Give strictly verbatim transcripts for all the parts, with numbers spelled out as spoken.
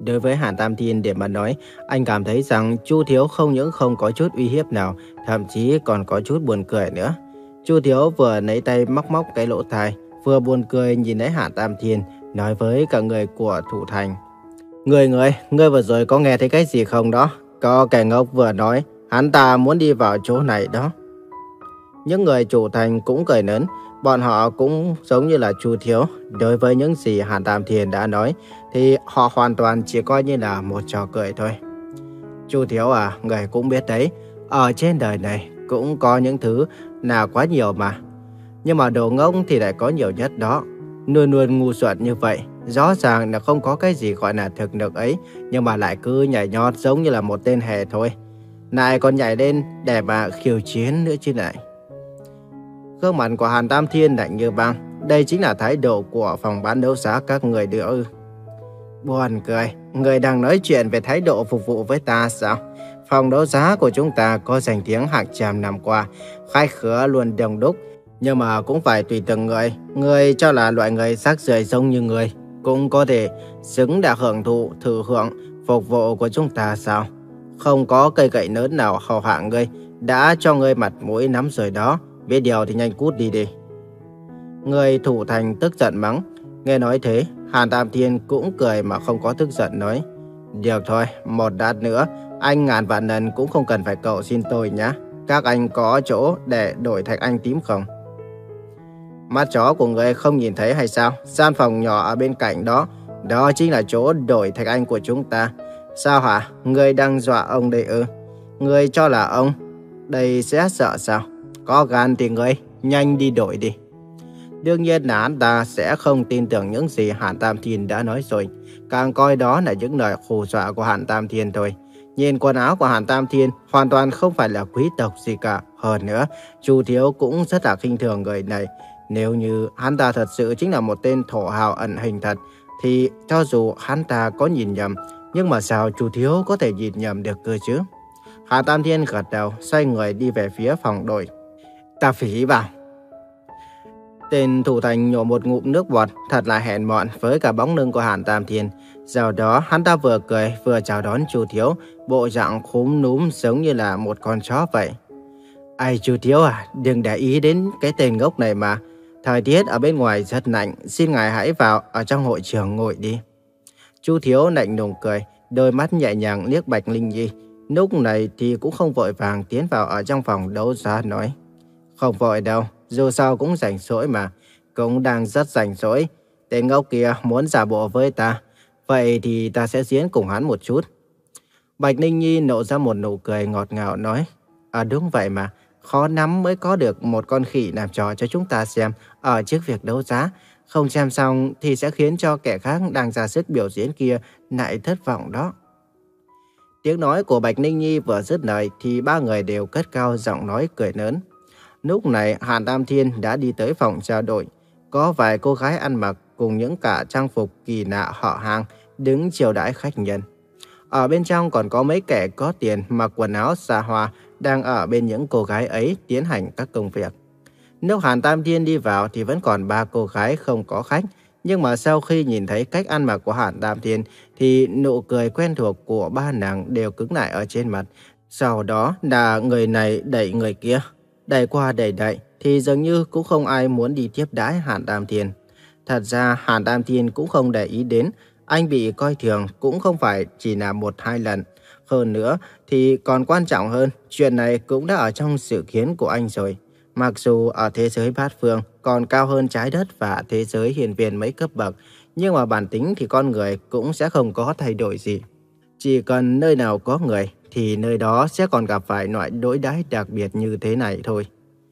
Đối với Hàn Tam Thiên để mà nói, anh cảm thấy rằng Chu Thiếu không những không có chút uy hiếp nào, thậm chí còn có chút buồn cười nữa. Chu Thiếu vừa lấy tay móc móc cái lỗ tai, vừa buồn cười nhìn thấy Hàn Tam Thiên, nói với cả người của Thủ Thành. Người người, ngươi vừa rồi có nghe thấy cái gì không đó? Có kẻ ngốc vừa nói, hắn ta muốn đi vào chỗ này đó. Những người Thủ Thành cũng cười lớn, bọn họ cũng giống như là Chu Thiếu. Đối với những gì Hàn Tam Thiên đã nói, thì họ hoàn toàn chỉ coi như là một trò cười thôi. Chu Thiếu à, người cũng biết đấy, ở trên đời này cũng có những thứ là quá nhiều mà. Nhưng mà đồ ngốc thì lại có nhiều nhất đó. Luôn luôn ngu xuẩn như vậy, rõ ràng là không có cái gì gọi là thực lực ấy, nhưng mà lại cứ nhảy nhót giống như là một tên hề thôi. Lại còn nhảy lên để mà khiêu chiến nữa chứ này. Gương mặt của Hàn Tam Thiên lạnh như băng. Đây chính là thái độ của phòng bán đấu giá các người nữa ư? Buồn cười, người đang nói chuyện về thái độ phục vụ với ta sao? Phòng đấu giá của chúng ta có danh tiếng hàng trăm năm qua, khách khứa luôn đông đúc. Nhưng mà cũng phải tùy từng người. Người cho là loại người rác rưởi giống như người cũng có thể xứng đã hưởng thụ thử hưởng phục vụ của chúng ta sao? Không có cây gậy lớn nào hầu hạ ngươi, đã cho ngươi mặt mũi lắm rồi đó. Biết điều thì nhanh cút đi đi. Người Thủ Thành tức giận mắng. Nghe nói thế, Hàn Tam Thiên cũng cười mà không có tức giận nói. Được thôi, một đát nữa, anh ngàn vạn lần cũng không cần phải cầu xin tôi nhá. Các anh có chỗ để đổi thạch anh tím không? Mắt chó của người không nhìn thấy hay sao? Gian phòng nhỏ ở bên cạnh đó, đó chính là chỗ đổi thạch anh của chúng ta. Sao hả? Người đang dọa ông đây ư? Người cho là ông đây sẽ sợ sao? Có gan thì người nhanh đi đổi đi. Đương nhiên là hắn ta sẽ không tin tưởng những gì Hàn Tam Thiên đã nói rồi. Càng coi đó là những lời hù dọa của Hàn Tam Thiên thôi. Nhìn quần áo của Hàn Tam Thiên hoàn toàn không phải là quý tộc gì cả. Hơn nữa, Chu Thiếu cũng rất là khinh thường người này. Nếu như hắn ta thật sự chính là một tên thổ hào ẩn hình thật, thì cho dù hắn ta có nhìn nhầm, nhưng mà sao Chu Thiếu có thể nhìn nhầm được cơ chứ? Hàn Tam Thiên gật đầu, xoay người đi về phía phòng đội. Ta phí vào. Tên Thủ Thành nhổ một ngụm nước bọt, thật là hèn mọn với cả bóng lưng của Hàn Tam Thiên. Sau đó hắn ta vừa cười vừa chào đón Chu Thiếu, bộ dạng khúm núm giống như là một con chó vậy. Ai Chu Thiếu à, đừng để ý đến cái tên ngốc này mà. Thời tiết ở bên ngoài rất lạnh, xin ngài hãy vào ở trong hội trường ngồi đi. Chu Thiếu lạnh lùng cười, đôi mắt nhẹ nhàng liếc Bạch Linh Nhi. Lúc này thì cũng không vội vàng tiến vào ở trong phòng đấu giá nói. Không vội đâu, dù sao cũng rảnh rỗi mà, cũng đang rất rảnh rỗi. Tên ngốc kia muốn giả bộ với ta, vậy thì ta sẽ diễn cùng hắn một chút. Bạch Ninh Nhi nộ ra một nụ cười ngọt ngào nói. À đúng vậy mà, khó lắm mới có được một con khỉ làm trò cho chúng ta xem ở trước việc đấu giá. Không xem xong thì sẽ khiến cho kẻ khác đang ra sức biểu diễn kia lại thất vọng đó. Tiếng nói của Bạch Ninh Nhi vừa dứt lời thì ba người đều cất cao giọng nói cười lớn. Lúc này Hàn Tam Thiên đã đi tới phòng trao đổi. Có vài cô gái ăn mặc cùng những cả trang phục kỳ lạ họ hàng đứng chiêu đãi khách nhân. Ở bên trong còn có mấy kẻ có tiền mặc quần áo xa hoa đang ở bên những cô gái ấy tiến hành các công việc. Lúc Hàn Tam Thiên đi vào thì vẫn còn ba cô gái không có khách. Nhưng mà sau khi nhìn thấy cách ăn mặc của Hàn Tam Thiên thì nụ cười quen thuộc của ba nàng đều cứng lại ở trên mặt. Sau đó là người này đẩy người kia. Đẩy qua đẩy đẩy thì dường như cũng không ai muốn đi tiếp đãi Hàn Tam Thiên. Thật ra Hàn Tam Thiên cũng không để ý đến. Anh bị coi thường cũng không phải chỉ là một hai lần. Hơn nữa thì còn quan trọng hơn, chuyện này cũng đã ở trong dự kiến của anh rồi. Mặc dù ở thế giới bát phương còn cao hơn trái đất và thế giới hiền viên mấy cấp bậc, nhưng mà bản tính thì con người cũng sẽ không có thay đổi gì. Chỉ cần nơi nào có người thì nơi đó sẽ còn gặp phải loại đối đãi đặc biệt như thế này thôi.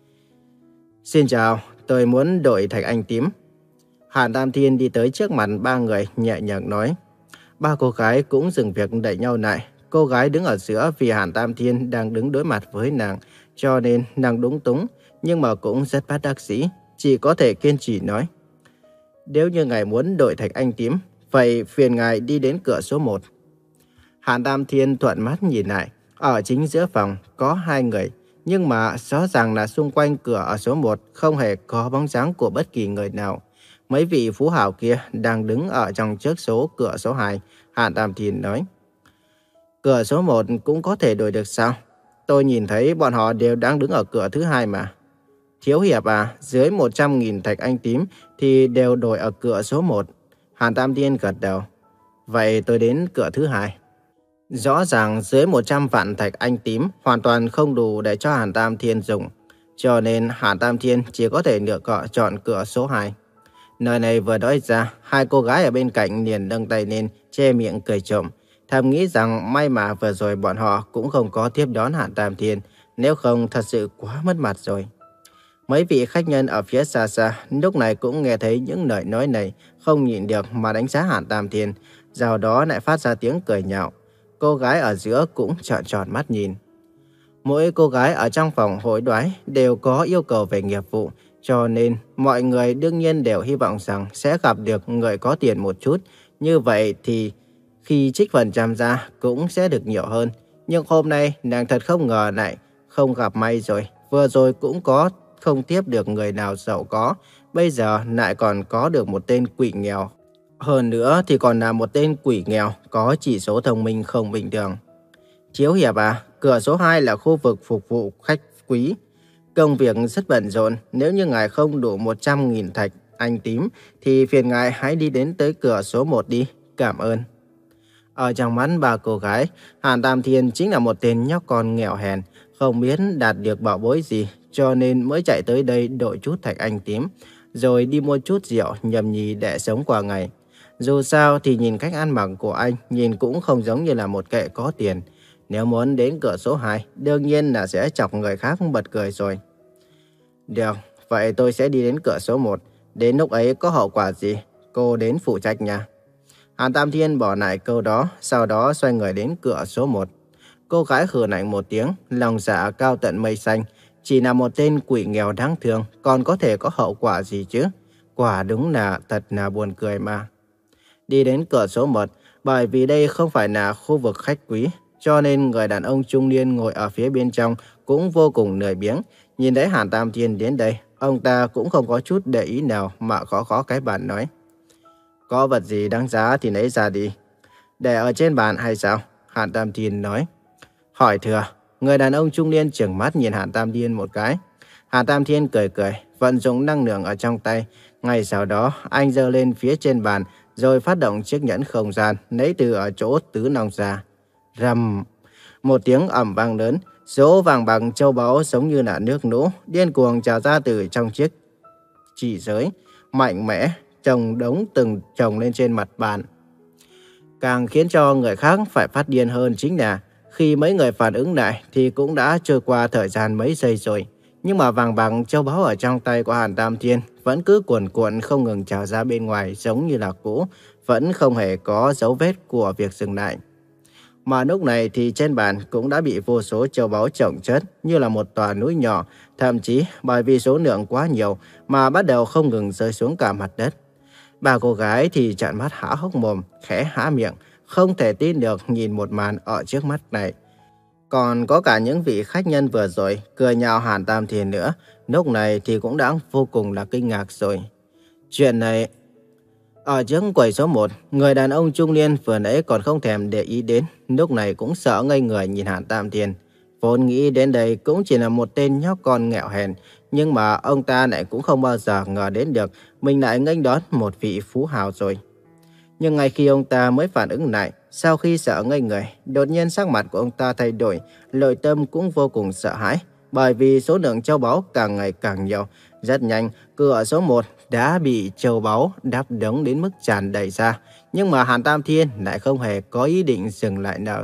Xin chào, tôi muốn đổi thạch anh tím. Hàn Tam Thiên đi tới trước mặt ba người nhẹ nhàng nói. Ba cô gái cũng dừng việc đẩy nhau lại. Cô gái đứng ở giữa vì Hàn Tam Thiên đang đứng đối mặt với nàng, cho nên nàng đúng túng, nhưng mà cũng rất bất đắc dĩ, chỉ có thể kiên trì nói. Nếu như ngài muốn đổi thạch anh tím, vậy phiền ngài đi đến cửa số một. Hàn Tam Thiên thuận mắt nhìn lại, ở chính giữa phòng có hai người, nhưng mà rõ ràng là xung quanh cửa ở số một không hề có bóng dáng của bất kỳ người nào. Mấy vị phú hào kia đang đứng ở trong trước số cửa số hai, Hàn Tam Thiên nói. Cửa số một cũng có thể đổi được sao? Tôi nhìn thấy bọn họ đều đang đứng ở cửa thứ hai mà. Thiếu hiệp à, dưới một trăm nghìn thạch anh tím thì đều đổi ở cửa số một. Hàn Tam Thiên gật đầu. Vậy tôi đến cửa thứ hai. Rõ ràng dưới một trăm vạn thạch anh tím hoàn toàn không đủ để cho Hàn Tam Thiên dùng. Cho nên Hàn Tam Thiên chỉ có thể lựa chọn cửa số hai. Nơi này vừa nói ra, hai cô gái ở bên cạnh liền nâng tay lên, che miệng cười trộm. Thầm nghĩ rằng may mà vừa rồi bọn họ cũng không có tiếp đón Hàn Tam Thiên, nếu không thật sự quá mất mặt rồi. Mấy vị khách nhân ở phía xa xa lúc này cũng nghe thấy những lời nói này, không nhịn được mà đánh giá Hàn Tam Thiên, sau đó lại phát ra tiếng cười nhạo. Cô gái ở giữa cũng trợn tròn mắt nhìn. Mỗi cô gái ở trong phòng hối đoái đều có yêu cầu về nghiệp vụ, cho nên mọi người đương nhiên đều hy vọng rằng sẽ gặp được người có tiền một chút. Như vậy thì khi trích phần trăm ra cũng sẽ được nhiều hơn. Nhưng hôm nay nàng thật không ngờ lại không gặp may rồi. Vừa rồi cũng có không tiếp được người nào giàu có. Bây giờ lại còn có được một tên quỷ nghèo. Hơn nữa thì còn là một tên quỷ nghèo có chỉ số thông minh không bình thường. Thiếu hiệp à, cửa số hai là khu vực phục vụ khách quý. Công việc rất bận rộn, nếu như ngài không đủ một trăm nghìn thạch anh tím thì phiền ngài hãy đi đến tới cửa số một đi, cảm ơn. Ở trong mắt ba cô gái, Hàn Tam Thiên chính là một tên nhóc con nghèo hèn, không biết đạt được bảo bối gì, cho nên mới chạy tới đây đổi chút thạch anh tím, rồi đi mua chút rượu nhâm nhi để sống qua ngày. Dù sao thì nhìn cách ăn mặc của anh, nhìn cũng không giống như là một kẻ có tiền. Nếu muốn đến cửa số hai, đương nhiên là sẽ chọc người khác bật cười rồi. Được, vậy tôi sẽ đi đến cửa số một. Đến lúc ấy có hậu quả gì, cô đến phụ trách nha. Hàn Tam Thiên bỏ lại câu đó, sau đó xoay người đến cửa số một. Cô gái hừ lạnh một tiếng, lòng dạ cao tận mây xanh. Chỉ là một tên quỷ nghèo đáng thương, còn có thể có hậu quả gì chứ? Quả đúng là thật là buồn cười mà. Đi đến cửa số một, bởi vì đây không phải là khu vực khách quý, cho nên người đàn ông trung niên ngồi ở phía bên trong cũng vô cùng lười biếng. Nhìn thấy Hàn Tam Thiên đến đây, ông ta cũng không có chút để ý nào mà khó khó cái bàn nói. Có vật gì đáng giá thì lấy ra đi. Để ở trên bàn hay sao? Hàn Tam Thiên nói. Hỏi thừa, người đàn ông trung niên trừng mắt nhìn Hàn Tam Thiên một cái. Hàn Tam Thiên cười cười, vận dụng năng lượng ở trong tay. Ngay sau đó, anh giơ lên phía trên bàn, rồi phát động chiếc nhẫn không gian, lấy từ ở chỗ tứ nòng ra. Rầm! Một tiếng ầm vang lớn, số vàng bạc châu báu giống như là nước lũ, điên cuồng trào ra từ trong chiếc chỉ giới, mạnh mẽ, chồng đống từng chồng lên trên mặt bàn. Càng khiến cho người khác phải phát điên hơn chính là khi mấy người phản ứng lại thì cũng đã trôi qua thời gian mấy giây rồi. Nhưng mà vàng bạc châu báu ở trong tay của Hàn Tam Thiên vẫn cứ cuồn cuộn không ngừng trào ra bên ngoài giống như là cũ, vẫn không hề có dấu vết của việc dừng lại. Mà lúc này thì trên bàn cũng đã bị vô số châu báu chồng chất như là một tòa núi nhỏ, thậm chí bởi vì số lượng quá nhiều mà bắt đầu không ngừng rơi xuống cả mặt đất. Ba cô gái thì trợn mắt há hốc mồm, khẽ há miệng, không thể tin được nhìn một màn ở trước mắt này. Còn có cả những vị khách nhân vừa rồi cười nhạo Hàn Tam Thiên nữa, lúc này thì cũng đã vô cùng là kinh ngạc rồi. Chuyện này... Ở trước quầy số một, người đàn ông trung niên vừa nãy còn không thèm để ý đến, lúc này cũng sợ ngây người nhìn Hàn Tam Thiên. Vốn nghĩ đến đây cũng chỉ là một tên nhóc con nghèo hèn, nhưng mà ông ta lại cũng không bao giờ ngờ đến được mình lại nghênh đón một vị phú hào rồi. Nhưng ngay khi ông ta mới phản ứng lại, sau khi sợ ngây người, đột nhiên sắc mặt của ông ta thay đổi, nội tâm cũng vô cùng sợ hãi, bởi vì số lượng châu báu càng ngày càng nhiều. Rất nhanh, cửa số một đã bị châu báu đắp đống đến mức tràn đầy ra, nhưng mà Hàn Tam Thiên lại không hề có ý định dừng lại nào.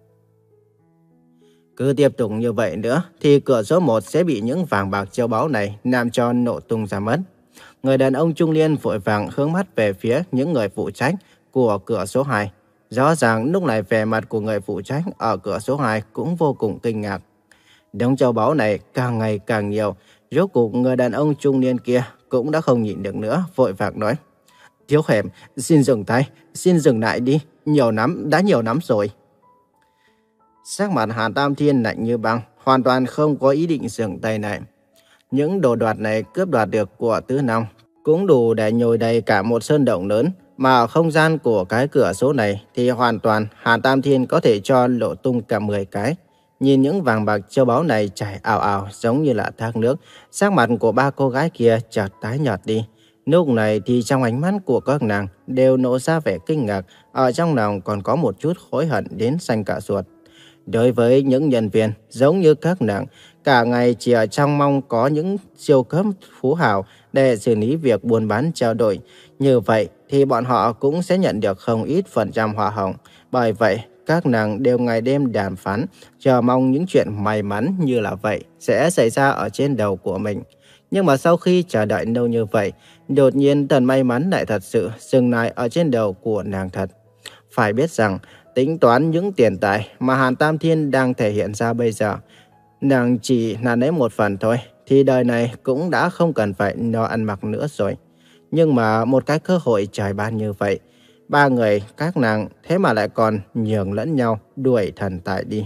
Cứ tiếp tục như vậy nữa thì cửa số một sẽ bị những vàng bạc châu báu này làm cho nổ tung ra mất. Người đàn ông trung niên vội vàng hướng mắt về phía những người phụ trách của cửa số hai. Rõ ràng lúc này vẻ mặt của người phụ trách ở cửa số hai cũng vô cùng kinh ngạc. Đống châu báu này càng ngày càng nhiều, rốt cuộc người đàn ông trung niên kia cũng đã không nhịn được nữa, vội vàng nói. Thiếu hiệp, xin dừng tay, xin dừng lại đi, nhiều lắm, đã nhiều lắm rồi. Sắc mặt Hàn Tam Thiên lạnh như băng, hoàn toàn không có ý định dừng tay này. Những đồ đoạt này cướp đoạt được của Tứ Long cũng đủ để nhồi đầy cả một sơn động lớn. Mà ở không gian của cái cửa số này thì hoàn toàn Hàn Tam Thiên có thể cho lộ tung cả mười cái. Nhìn những vàng bạc châu báu này chảy ào ào giống như là thác nước, sắc mặt của ba cô gái kia chợt tái nhợt đi. Lúc này thì trong ánh mắt của các nàng đều nổ ra vẻ kinh ngạc, ở trong lòng còn có một chút hối hận đến xanh cả ruột. Đối với những nhân viên giống như các nàng, cả ngày chỉ ở trong mong có những siêu cấp phú hào để xử lý việc buôn bán trao đổi. Như vậy thì bọn họ cũng sẽ nhận được không ít phần trăm hoa hồng. Bởi vậy, các nàng đều ngày đêm đàm phán, chờ mong những chuyện may mắn như là vậy sẽ xảy ra ở trên đầu của mình. Nhưng mà sau khi chờ đợi lâu như vậy, đột nhiên thần may mắn lại thật sự dừng lại ở trên đầu của nàng thật. Phải biết rằng, tính toán những tiền tài mà Hàn Tam Thiên đang thể hiện ra bây giờ, nàng chỉ là lấy một phần thôi, thì đời này cũng đã không cần phải lo ăn mặc nữa rồi. Nhưng mà một cái cơ hội trời ban như vậy, ba người các nàng thế mà lại còn nhường lẫn nhau đuổi thần tài đi.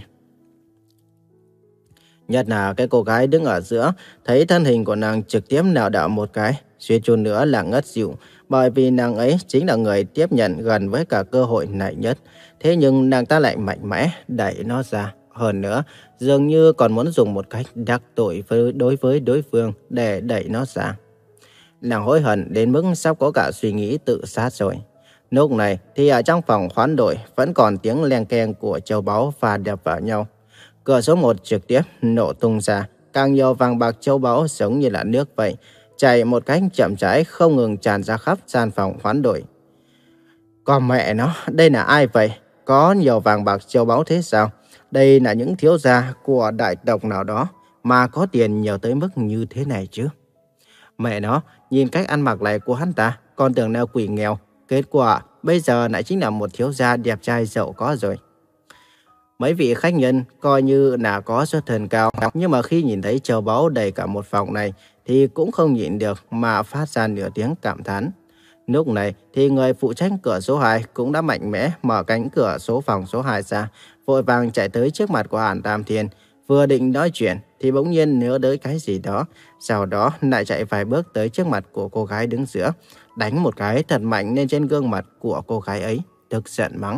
Nhất là cái cô gái đứng ở giữa, thấy thân hình của nàng trực tiếp lảo đảo một cái, suýt chút nữa là ngất xỉu, bởi vì nàng ấy chính là người tiếp nhận gần với cả cơ hội này nhất. Thế nhưng nàng ta lại mạnh mẽ đẩy nó ra. Hơn nữa, dường như còn muốn dùng một cách đắc tội với đối với đối phương để đẩy nó ra. Nàng hối hận đến mức sắp có cả suy nghĩ tự sát rồi. Lúc này thì ở trong phòng khoán đổi vẫn còn tiếng leng keng của châu báu và đập vào nhau. Cửa số một trực tiếp nổ tung ra, càng nhiều vàng bạc châu báu giống như là nước vậy, chảy một cách chậm rãi không ngừng tràn ra khắp gian phòng khoán đổi. Còn mẹ nó, đây là ai vậy? Có nhiều vàng bạc châu báu thế sao? Đây là những thiếu gia của đại tộc nào đó mà có tiền nhiều tới mức như thế này chứ? Mẹ nó, nhìn cách ăn mặc này của hắn ta, con tưởng là quỷ nghèo. Kết quả, bây giờ lại chính là một thiếu gia đẹp trai giàu có rồi. Mấy vị khách nhân coi như là có xuất thân cao, nhưng mà khi nhìn thấy châu báu đầy cả một phòng này thì cũng không nhịn được mà phát ra nửa tiếng cảm thán. Lúc này thì người phụ trách cửa số hai cũng đã mạnh mẽ mở cánh cửa số phòng số hai ra, vội vàng chạy tới trước mặt của Hàn Tam Thiên. Vừa định nói chuyện thì bỗng nhiên nhớ tới cái gì đó, sau đó lại chạy vài bước tới trước mặt của cô gái đứng giữa, đánh một cái thật mạnh lên trên gương mặt của cô gái ấy, tức giận mắng.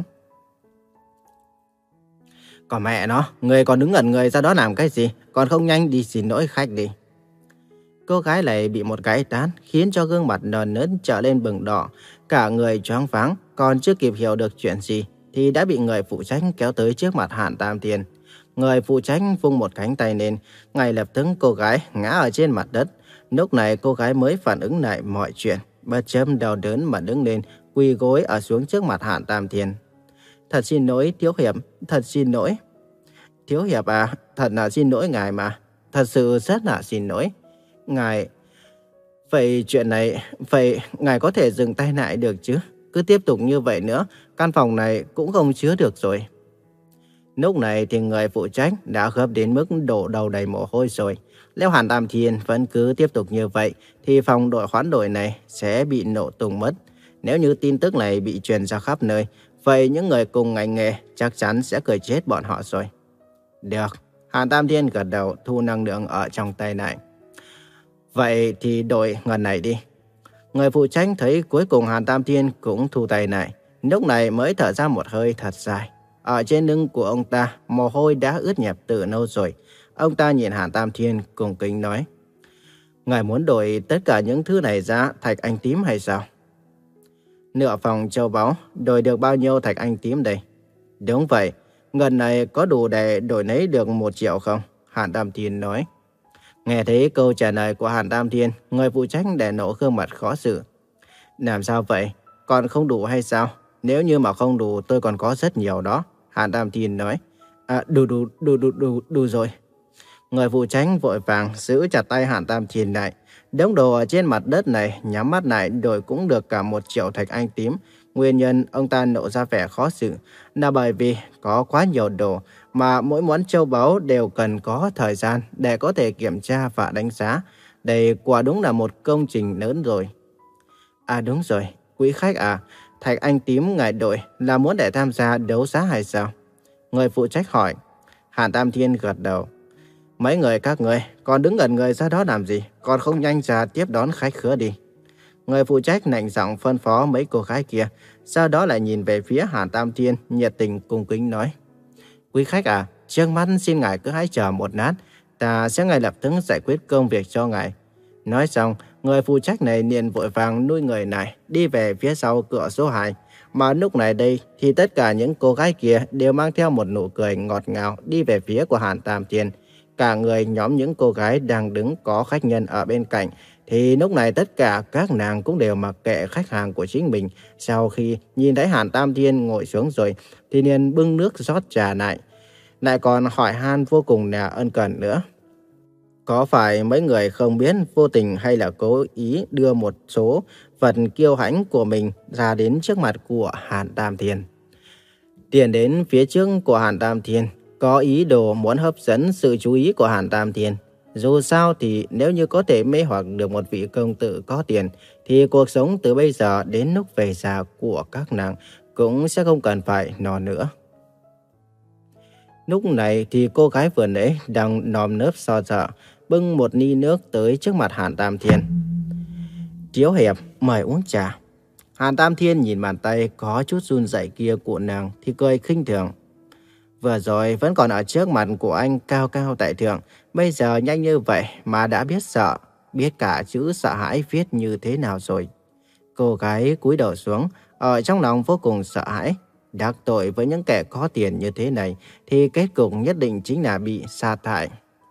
Còn mẹ nó, người còn đứng ngẩn người ra đó làm cái gì, còn không nhanh đi xin lỗi khách đi. Cô gái này bị một cái tát khiến cho gương mặt nờn nớt trở lên bừng đỏ, cả người choáng váng, còn chưa kịp hiểu được chuyện gì thì đã bị người phụ trách kéo tới trước mặt Hàn Tam Thiên. Người phụ trách vung một cánh tay lên, ngay lập tức cô gái ngã ở trên mặt đất. Lúc này cô gái mới phản ứng lại mọi chuyện, bất chấp đau đớn mà đứng lên, quỳ gối ở xuống trước mặt Hàn Tam Thiên. Thật xin lỗi Thiếu Hiệp, thật xin lỗi. Thiếu Hiệp à, thật là xin lỗi ngài mà, thật sự rất là xin lỗi. Ngài, vậy chuyện này, vậy ngài có thể dừng tay lại được chứ? Cứ tiếp tục như vậy nữa, căn phòng này cũng không chứa được rồi. Lúc này thì người phụ trách đã gấp đến mức đổ đầu đầy mồ hôi rồi. Nếu Hàn Tam Thiên vẫn cứ tiếp tục như vậy, thì phòng đội hoán đổi này sẽ bị nổ tung mất. Nếu như tin tức này bị truyền ra khắp nơi, vậy những người cùng ngành nghề chắc chắn sẽ cười chết bọn họ rồi. Được, Hàn Tam Thiên gật đầu thu năng lượng ở trong tay này. Vậy thì đổi ngần này đi. Người phụ trách thấy cuối cùng Hàn Tam Thiên cũng thu tay này, lúc này mới thở ra một hơi thật dài. Ở trên lưng của ông ta, mồ hôi đã ướt nhẹp từ lâu rồi. Ông ta nhìn Hàn Tam Thiên cùng kính nói: Ngài muốn đổi tất cả những thứ này ra thạch anh tím hay sao? Nửa phòng châu báu, đổi được bao nhiêu thạch anh tím đây? Đúng vậy, ngần này có đủ để đổi lấy được một triệu không? Hàn Tam Thiên nói. Nghe thấy câu trả lời của Hàn Tam Thiên, người phụ trách để nổ gương mặt khó xử. Làm sao vậy? Còn không đủ hay sao? Nếu như mà không đủ tôi còn có rất nhiều đó. Hàn Tam Thiên nói. À, đủ, đủ, đủ, đủ, đủ, đủ rồi. Người phụ trách vội vàng giữ chặt tay Hàn Tam Thiên lại. Đống đồ ở trên mặt đất này nhắm mắt lại đổi cũng được cả một triệu thạch anh tím. Nguyên nhân ông ta nộ ra vẻ khó xử là bởi vì có quá nhiều đồ mà mỗi món châu báu đều cần có thời gian để có thể kiểm tra và đánh giá. Đây quả đúng là một công trình lớn rồi. À đúng rồi, quý khách à, thạch anh tím ngài đổi là muốn để tham gia đấu giá hay sao? Người phụ trách hỏi. Hàn Tam Thiên gật đầu. Mấy người các người còn đứng gần người ra đó làm gì, còn không nhanh ra tiếp đón khách khứa đi. người phụ trách lạnh giọng phân phó mấy cô gái kia, sau đó lại nhìn về phía Hàn Tam Thiên, nhiệt tình cung kính nói. Quý khách à, trước mắt xin ngài cứ hãy chờ một lát, ta sẽ ngay lập tức giải quyết công việc cho ngài. Nói xong, người phụ trách này liền vội vàng nuôi người này đi về phía sau cửa số hai. Mà lúc này đây thì tất cả những cô gái kia đều mang theo một nụ cười ngọt ngào đi về phía của Hàn Tam Thiên. Cả người nhóm những cô gái đang đứng có khách nhân ở bên cạnh, thì lúc này tất cả các nàng cũng đều mặc kệ khách hàng của chính mình. Sau khi nhìn thấy Hàn Tam Thiên ngồi xuống rồi, thì liền bưng nước rót trà lại. Lại còn hỏi han vô cùng là ân cần nữa. Có phải mấy người không biết vô tình hay là cố ý đưa một số vật kiêu hãnh của mình ra đến trước mặt của Hàn Tam Thiên? Tiến đến phía trước của Hàn Tam Thiên, có ý đồ muốn hấp dẫn sự chú ý của Hàn Tam Thiên. Dù sao thì nếu như có thể mê hoặc được một vị công tử có tiền, thì cuộc sống từ bây giờ đến lúc về già của các nàng cũng sẽ không cần phải lo nữa. Lúc này thì cô gái vừa nãy đang nòm nớp so sợ, bưng một ly nước tới trước mặt Hàn Tam Thiên. Thiếu hiệp, mời uống trà. Hàn Tam Thiên nhìn bàn tay có chút run rẩy kia của nàng thì cười khinh thường. Vừa rồi vẫn còn ở trước mặt của anh cao cao tại thượng, bây giờ nhanh như vậy mà đã biết sợ, biết cả chữ sợ hãi viết như thế nào rồi. Cô gái cúi đầu xuống, ở trong lòng vô cùng sợ hãi. Đắc tội với những kẻ có tiền như thế này thì kết cục nhất định chính là bị sa thải.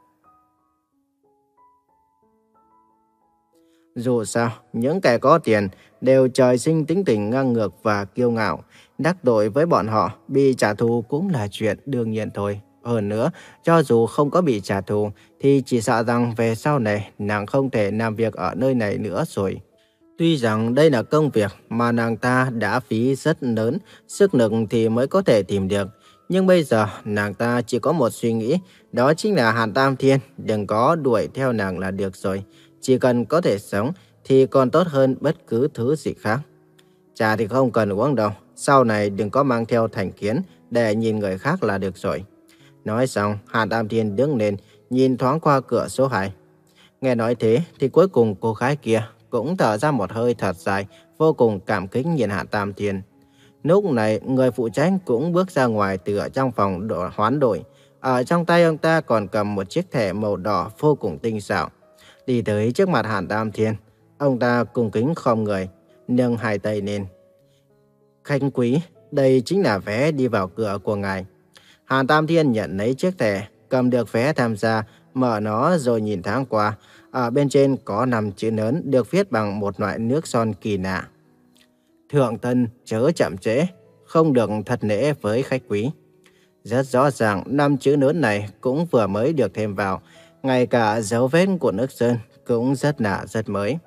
Dù sao, những kẻ có tiền đều trời sinh tính tình ngang ngược và kiêu ngạo. Đắc tội với bọn họ, bị trả thù cũng là chuyện đương nhiên thôi. Hơn nữa, cho dù không có bị trả thù, thì chỉ sợ rằng về sau này nàng không thể làm việc ở nơi này nữa rồi. Tuy rằng đây là công việc mà nàng ta đã phí rất lớn, sức lực thì mới có thể tìm được. Nhưng bây giờ nàng ta chỉ có một suy nghĩ, đó chính là Hàn Tam Thiên đừng có đuổi theo nàng là được rồi. Chỉ cần có thể sống thì còn tốt hơn bất cứ thứ gì khác. Trà thì không cần uống đâu, sau này đừng có mang theo thành kiến để nhìn người khác là được rồi. Nói xong, Hàn Tam Thiên đứng lên, nhìn thoáng qua cửa số hai. Nghe nói thế thì cuối cùng cô gái kia cũng thở ra một hơi thật dài, vô cùng cảm kích nhìn Hàn Tam Thiên. Lúc này, người phụ trách cũng bước ra ngoài từ ở trong phòng độ hoán đổi. Ở trong tay ông ta còn cầm một chiếc thẻ màu đỏ vô cùng tinh xảo. Đi tới trước mặt Hàn Tam Thiên, ông ta cung kính khom người, nâng hai tay lên. Khách quý, đây chính là vé đi vào cửa của ngài. Hàn Tam Thiên nhận lấy chiếc thẻ, cầm được vé tham gia, mở nó rồi nhìn thoáng qua. Ở bên trên có năm chữ lớn được viết bằng một loại nước son kỳ lạ. Thượng tân chớ chậm trễ, không được thất lễ với khách quý. Rất rõ ràng năm chữ lớn này cũng vừa mới được thêm vào. Ngay cả dấu vết của nước sơn cũng rất lạ rất mới.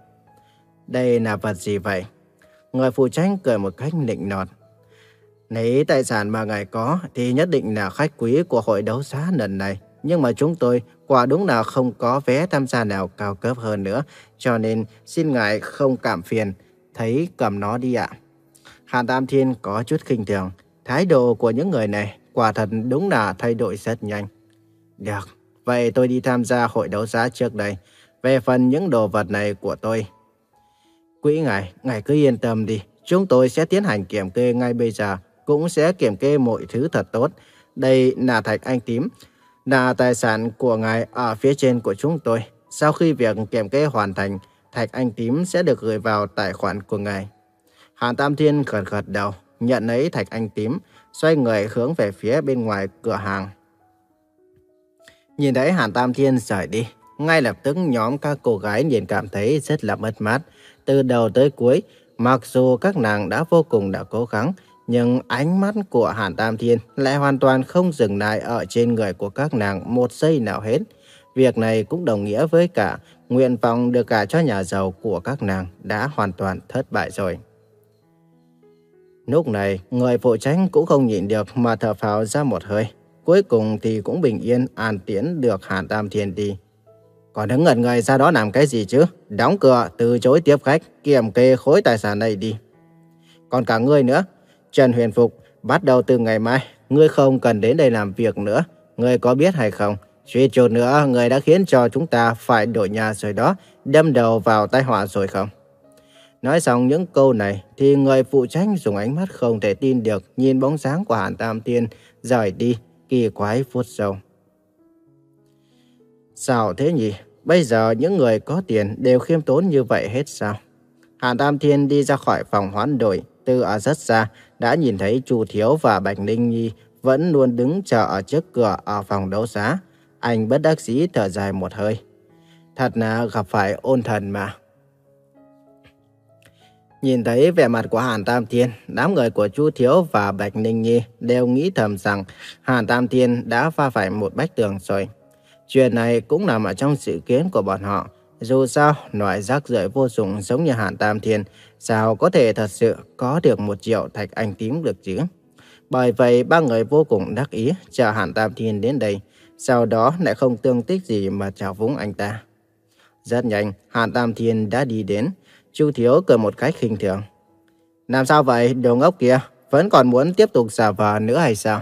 Đây là vật gì vậy? Người phụ trách cười một cách nịnh nọt. Nếu tài sản mà ngài có thì nhất định là khách quý của hội đấu giá lần này. Nhưng mà chúng tôi quả đúng là không có vé tham gia nào cao cấp hơn nữa. Cho nên xin ngài không cảm phiền, thấy cầm nó đi ạ. Hàn Tam Thiên có chút khinh thường. Thái độ của những người này quả thật đúng là thay đổi rất nhanh. Được, vậy tôi đi tham gia hội đấu giá trước đây. Về phần những đồ vật này của tôi, quý ngài, ngài cứ yên tâm đi. Chúng tôi sẽ tiến hành kiểm kê ngay bây giờ. Cũng sẽ kiểm kê mọi thứ thật tốt. Đây là thạch anh tím, là tài sản của ngài ở phía trên của chúng tôi. Sau khi việc kiểm kê hoàn thành, thạch anh tím sẽ được gửi vào tài khoản của ngài. Hàn Tam Thiên gật gật đầu, nhận lấy thạch anh tím, xoay người hướng về phía bên ngoài cửa hàng. Nhìn thấy Hàn Tam Thiên rời đi, ngay lập tức nhóm các cô gái liền cảm thấy rất là mất mát. Từ đầu tới cuối, mặc dù các nàng đã vô cùng đã cố gắng, nhưng ánh mắt của Hàn Tam Thiên lại hoàn toàn không dừng lại ở trên người của các nàng một giây nào hết. Việc này cũng đồng nghĩa với cả nguyện vọng được gả cho nhà giàu của các nàng đã hoàn toàn thất bại rồi. Lúc này, người phụ trách cũng không nhịn được mà thở phào ra một hơi. Cuối cùng thì cũng bình yên an tiễn được Hàn Tam Thiên đi. Còn đứng ngẩn người ra đó làm cái gì chứ? Đóng cửa, từ chối tiếp khách, kiểm kê khối tài sản này đi. Còn cả ngươi nữa, Trần Huyền Phục, bắt đầu từ ngày mai, ngươi không cần đến đây làm việc nữa. Ngươi có biết hay không? Suy chút nữa, ngươi đã khiến cho chúng ta phải đổi nhà rồi đó, đâm đầu vào tai họa rồi không? Nói xong những câu này thì người phụ trách dùng ánh mắt không thể tin được nhìn bóng dáng của Hàn Tam Thiên rời đi, kỳ quái phút sâu. Sao thế nhỉ? Bây giờ những người có tiền đều khiêm tốn như vậy hết sao? Hàn Tam Thiên đi ra khỏi phòng hoán đổi, từ ở rất xa đã nhìn thấy Chu Thiếu và Bạch Ninh Nhi vẫn luôn đứng chờ ở trước cửa ở phòng đấu giá. Anh bất đắc dĩ thở dài một hơi. Thật là gặp phải ôn thần mà. Nhìn thấy vẻ mặt của Hàn Tam Thiên, đám người của Chu Thiếu và Bạch Ninh Nhi đều nghĩ thầm rằng Hàn Tam Thiên đã va phải một bách tường rồi. Chuyện này cũng nằm ở trong dự kiến của bọn họ. Dù sao, loại rác rưởi vô dụng giống như Hàn Tam Thiên, sao có thể thật sự có được một triệu thạch anh tím được chứ? Bởi vậy, ba người vô cùng đắc ý chờ Hàn Tam Thiên đến đây, sau đó lại không tương tích gì mà chào phúng anh ta. Rất nhanh, Hàn Tam Thiên đã đi đến. Chu Thiếu cười một cách khinh thường. Làm sao vậy, đồ ngốc kia? Vẫn còn muốn tiếp tục giả vờ nữa hay sao?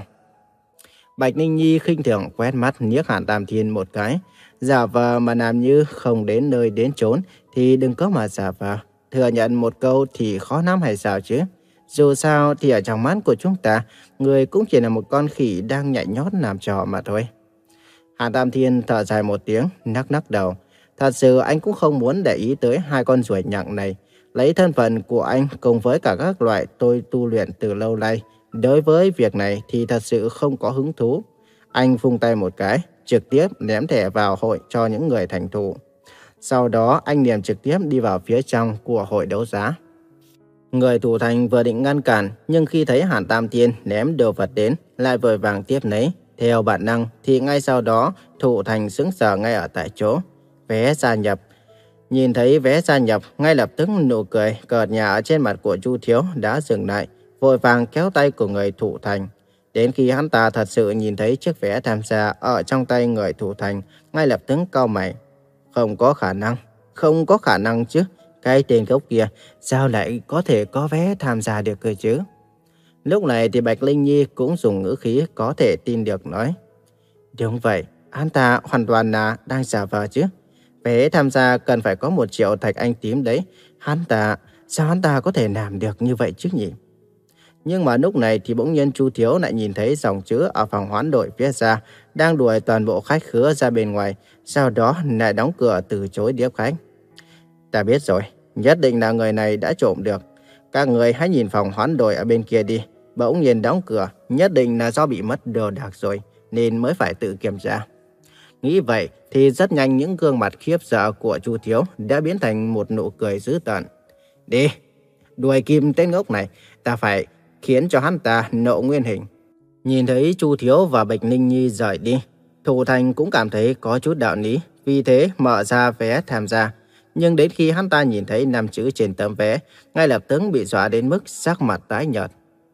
Bạch Ninh Nhi khinh thường quét mắt liếc Hàn Tam Thiên một cái. Giả vờ mà làm như không đến nơi đến chốn thì đừng có mà giả vờ. Thừa nhận một câu thì khó lắm hay sao chứ? Dù sao thì ở trong mắt của chúng ta, người cũng chỉ là một con khỉ đang nhảy nhót làm trò mà thôi. Hàn Tam Thiên thở dài một tiếng, nắc nắc đầu. Thật sự anh cũng không muốn để ý tới hai con ruồi nhặng này. Lấy thân phận của anh cùng với cả các loại tôi tu luyện từ lâu nay, đối với việc này thì thật sự không có hứng thú. Anh vung tay một cái, trực tiếp ném thẻ vào hội cho những người thành thủ. Sau đó anh liền trực tiếp đi vào phía trong của hội đấu giá. Người thủ thành vừa định ngăn cản, nhưng khi thấy Hàn Tam Thiên ném đồ vật đến, lại vội vàng tiếp lấy. Theo bản năng thì ngay sau đó thủ thành sững sờ ngay ở tại chỗ. Vé gia nhập. Nhìn thấy vé gia nhập, ngay lập tức nụ cười cợt nhả ở trên mặt của Chu Thiếu đã dừng lại, vội vàng kéo tay của người thủ thành. Đến khi hắn ta thật sự nhìn thấy chiếc vé tham gia ở trong tay người thủ thành, ngay lập tức cau mày. Không có khả năng, không có khả năng chứ. Cái tên gốc kia sao lại có thể có vé tham gia được cơ chứ? Lúc này thì Bạch Linh Nhi cũng dùng ngữ khí có thể tin được nói. Đúng vậy, hắn ta hoàn toàn là đang giả vờ chứ. Vé tham gia cần phải có một triệu thạch anh tím đấy. Hắn ta, sao hắn ta có thể làm được như vậy chứ nhỉ? Nhưng mà lúc này thì bỗng nhiên Chu Thiếu lại nhìn thấy dòng chữ ở phòng hoán đổi phía xa đang đuổi toàn bộ khách khứa ra bên ngoài, sau đó lại đóng cửa từ chối tiếp khách. Ta biết rồi, nhất định là người này đã trộm được. Các người hãy nhìn phòng hoán đổi ở bên kia đi. Bỗng nhiên đóng cửa, nhất định là do bị mất đồ đạc rồi, nên mới phải tự kiểm tra. Nghĩ vậy thì rất nhanh những gương mặt khiếp sợ của Chu Thiếu đã biến thành một nụ cười dữ tợn. Đi, đuổi kìm tên ngốc này, ta phải khiến cho hắn ta nộ nguyên hình. Nhìn thấy Chu Thiếu và Bạch Ninh Nhi rời đi, thủ thành cũng cảm thấy có chút đạo lý, vì thế mở ra vé tham gia. Nhưng đến khi hắn ta nhìn thấy năm chữ trên tấm vé, ngay lập tức bị dọa đến mức sắc mặt tái nhợt.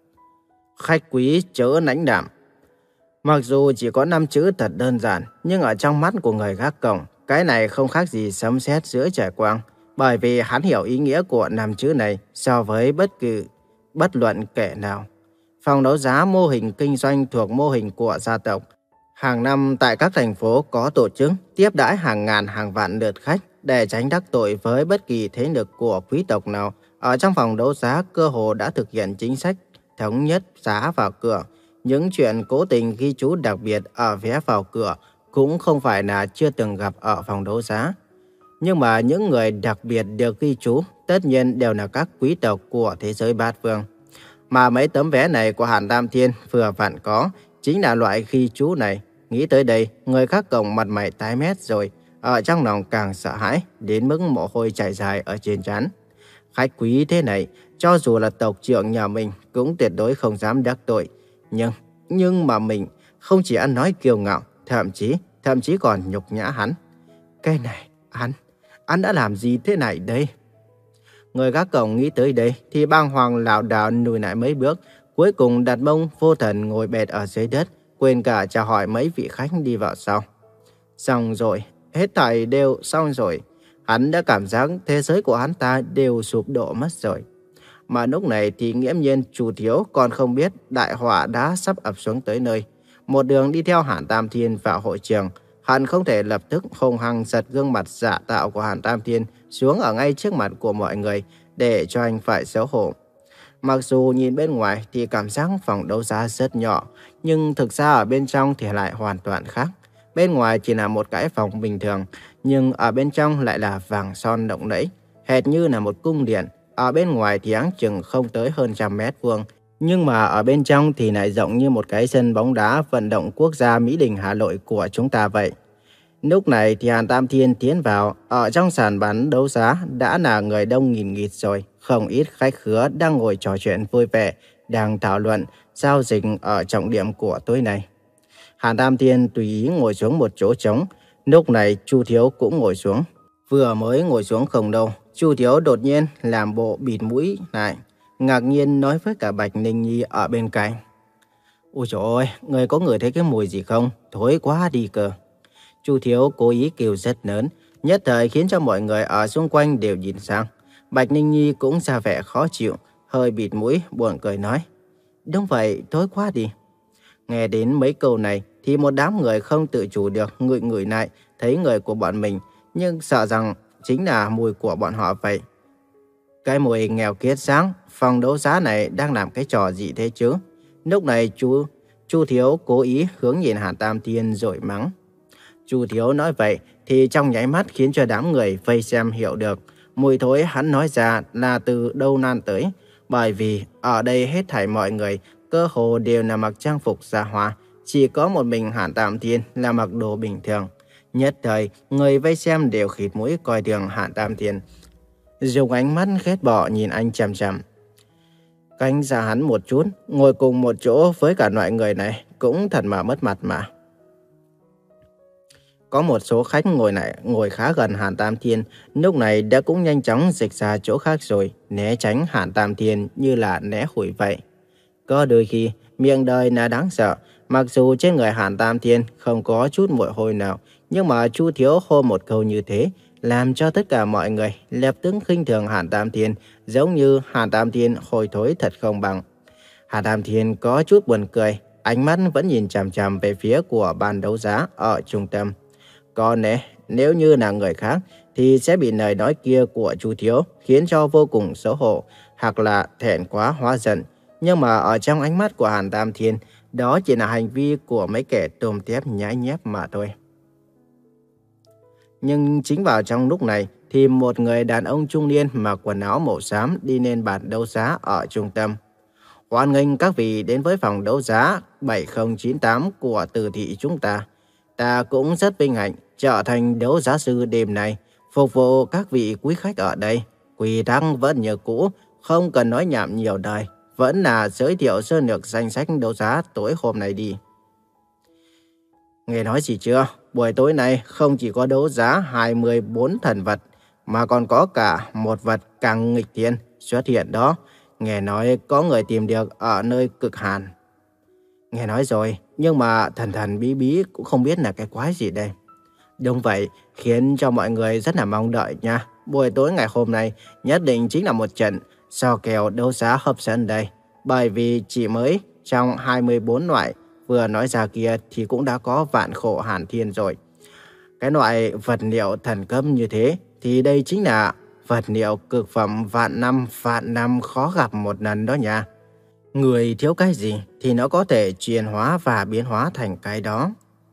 Khách quý chớ lãnh đạm. Mặc dù chỉ có năm chữ thật đơn giản, nhưng ở trong mắt của người gác cổng, cái này không khác gì sấm sét giữa trời quang, bởi vì hắn hiểu ý nghĩa của năm chữ này so với bất kỳ bất luận kẻ nào. Phòng đấu giá mô hình kinh doanh thuộc mô hình của gia tộc. Hàng năm tại các thành phố có tổ chức tiếp đãi hàng ngàn hàng vạn lượt khách để tránh đắc tội với bất kỳ thế lực của quý tộc nào. Ở trong phòng đấu giá cơ hồ đã thực hiện chính sách thống nhất giá vào cửa. Những chuyện cố tình ghi chú đặc biệt ở vé vào cửa cũng không phải là chưa từng gặp ở phòng đấu giá. Nhưng mà những người đặc biệt được ghi chú tất nhiên đều là các quý tộc của thế giới bát phương. Mà mấy tấm vé này của Hàn Tam Thiên vừa vặn có, chính là loại ghi chú này. Nghĩ tới đây, người khác cổng mặt mày tái mét rồi, ở trong lòng càng sợ hãi, đến mức mồ hôi chảy dài ở trên trán. Khách quý thế này, cho dù là tộc trưởng nhà mình cũng tuyệt đối không dám đắc tội. Nhưng, nhưng mà mình không chỉ ăn nói kiêu ngạo, thậm chí, thậm chí còn nhục nhã hắn. Cái này, hắn, hắn đã làm gì thế này đây? Người gác cổng nghĩ tới đây thì bàng hoàng lảo đảo lùi lại mấy bước, cuối cùng đặt mông vô thần ngồi bệt ở dưới đất, quên cả chào hỏi mấy vị khách đi vào sau. Xong rồi, hết thảy đều xong rồi. Hắn đã cảm giác thế giới của hắn ta đều sụp đổ mất rồi. Mà lúc này thì nghiễm nhiên Chu Thiếu còn không biết đại họa đã sắp ập xuống tới nơi. Một đường đi theo Hàn Tam Thiên vào hội trường, hắn không thể lập tức hung hăng giật gương mặt giả tạo của Hàn Tam Thiên xuống ở ngay trước mặt của mọi người để cho anh phải xấu hổ. Mặc dù nhìn bên ngoài thì cảm giác phòng đấu giá rất nhỏ, nhưng thực ra ở bên trong thì lại hoàn toàn khác. Bên ngoài chỉ là một cái phòng bình thường, nhưng ở bên trong lại là vàng son lộng lẫy, hệt như là một cung điện. Ở bên ngoài thì áng chừng không tới hơn trăm mét vuông, nhưng mà ở bên trong thì lại rộng như một cái sân bóng đá vận động quốc gia Mỹ Đình Hà Nội của chúng ta vậy. Lúc này thì Hàn Tam Thiên tiến vào, ở trong sàn bán đấu giá đã là người đông nghìn nghịt rồi, không ít khách khứa đang ngồi trò chuyện vui vẻ, đang thảo luận giao dịch ở trọng điểm của tối nay. Hàn Tam Thiên tùy ý ngồi xuống một chỗ trống, lúc này Chu Thiếu cũng ngồi xuống. Vừa mới ngồi xuống không đâu, Chu Thiếu đột nhiên làm bộ bịt mũi lại, ngạc nhiên nói với cả Bạch Ninh Nhi ở bên cạnh. Ôi trời ơi, người có ngửi thấy cái mùi gì không? Thối quá đi cơ. Chu Thiếu cố ý kêu rất lớn, nhất thời khiến cho mọi người ở xung quanh đều nhìn sang. Bạch Ninh Nhi cũng ra vẻ khó chịu, hơi bịt mũi, buồn cười nói. Đúng vậy, thối quá đi. Nghe đến mấy câu này thì một đám người không tự chủ được ngửi ngửi lại, thấy người của bọn mình, nhưng sợ rằng chính là mùi của bọn họ vậy. Cái mùi nghèo kiết sáng, phòng đấu giá này đang làm cái trò gì thế chứ? Lúc này chú Chu Thiếu cố ý hướng nhìn Hàn Tam Thiên rồi mắng. Chu Thiếu nói vậy thì trong nháy mắt khiến cho đám người vây xem hiểu được mùi thối hắn nói ra là từ đâu nan tới, bởi vì ở đây hết thảy mọi người cơ hồ đều là mặc trang phục xa hoa, chỉ có một mình Hàn Tam Thiên là mặc đồ bình thường. Nhất thời người vây xem đều khịt mũi coi thường Hàn Tam Thiên, dùng ánh mắt ghét bỏ nhìn anh chằm chằm. Cánh ra hắn một chút, ngồi cùng một chỗ với cả loại người này cũng thật mà mất mặt mà. Có một số khách ngồi này ngồi khá gần Hàn Tam Thiên, lúc này đã cũng nhanh chóng dịch ra chỗ khác rồi, né tránh Hàn Tam Thiên như là né hủi vậy. Có đôi khi, miệng đời là đáng sợ, mặc dù trên người Hàn Tam Thiên không có chút mùi hôi nào, nhưng mà Chu Thiếu hô một câu như thế, làm cho tất cả mọi người lập tức khinh thường Hàn Tam Thiên, giống như Hàn Tam Thiên hôi thối thật không bằng. Hàn Tam Thiên có chút buồn cười, ánh mắt vẫn nhìn chằm chằm về phía của ban đấu giá ở trung tâm. Còn nè, nếu như là người khác thì sẽ bị lời nói kia của Chu Thiếu khiến cho vô cùng xấu hổ, hoặc là thẹn quá hóa giận. Nhưng mà ở trong ánh mắt của Hàn Tam Thiên, đó chỉ là hành vi của mấy kẻ tôm tép nhãi nhép mà thôi. Nhưng chính vào trong lúc này thì một người đàn ông trung niên mặc quần áo màu xám đi lên bàn đấu giá ở trung tâm. Hoan nghênh các vị đến với phòng đấu giá bảy không chín tám của Từ thị chúng ta. Ta cũng rất vinh hạnh trở thành đấu giá sư đêm nay, phục vụ các vị quý khách ở đây. Quy tắc vẫn như cũ, không cần nói nhảm nhiều đời, vẫn là giới thiệu sơ lược danh sách đấu giá tối hôm nay đi. Nghe nói gì chưa? Buổi tối nay không chỉ có đấu giá hai mươi bốn thần vật, mà còn có cả một vật càng nghịch thiên xuất hiện đó. Nghe nói có người tìm được ở nơi cực hàn. Nghe nói rồi, nhưng mà thần thần bí bí cũng không biết là cái quái gì đây. Đúng vậy, khiến cho mọi người rất là mong đợi nha. Buổi tối ngày hôm nay nhất định chính là một trận so kèo đấu giá hấp dẫn đây. Bởi vì chỉ mới trong hai mươi bốn loại vừa nói ra kia thì cũng đã có vạn khổ hàn thiên rồi. Cái loại vật liệu thần cấp như thế thì đây chính là vật liệu cực phẩm vạn năm vạn năm khó gặp một lần đó nha. Người thiếu cái gì thì nó có thể chuyển hóa và biến hóa thành cái đó.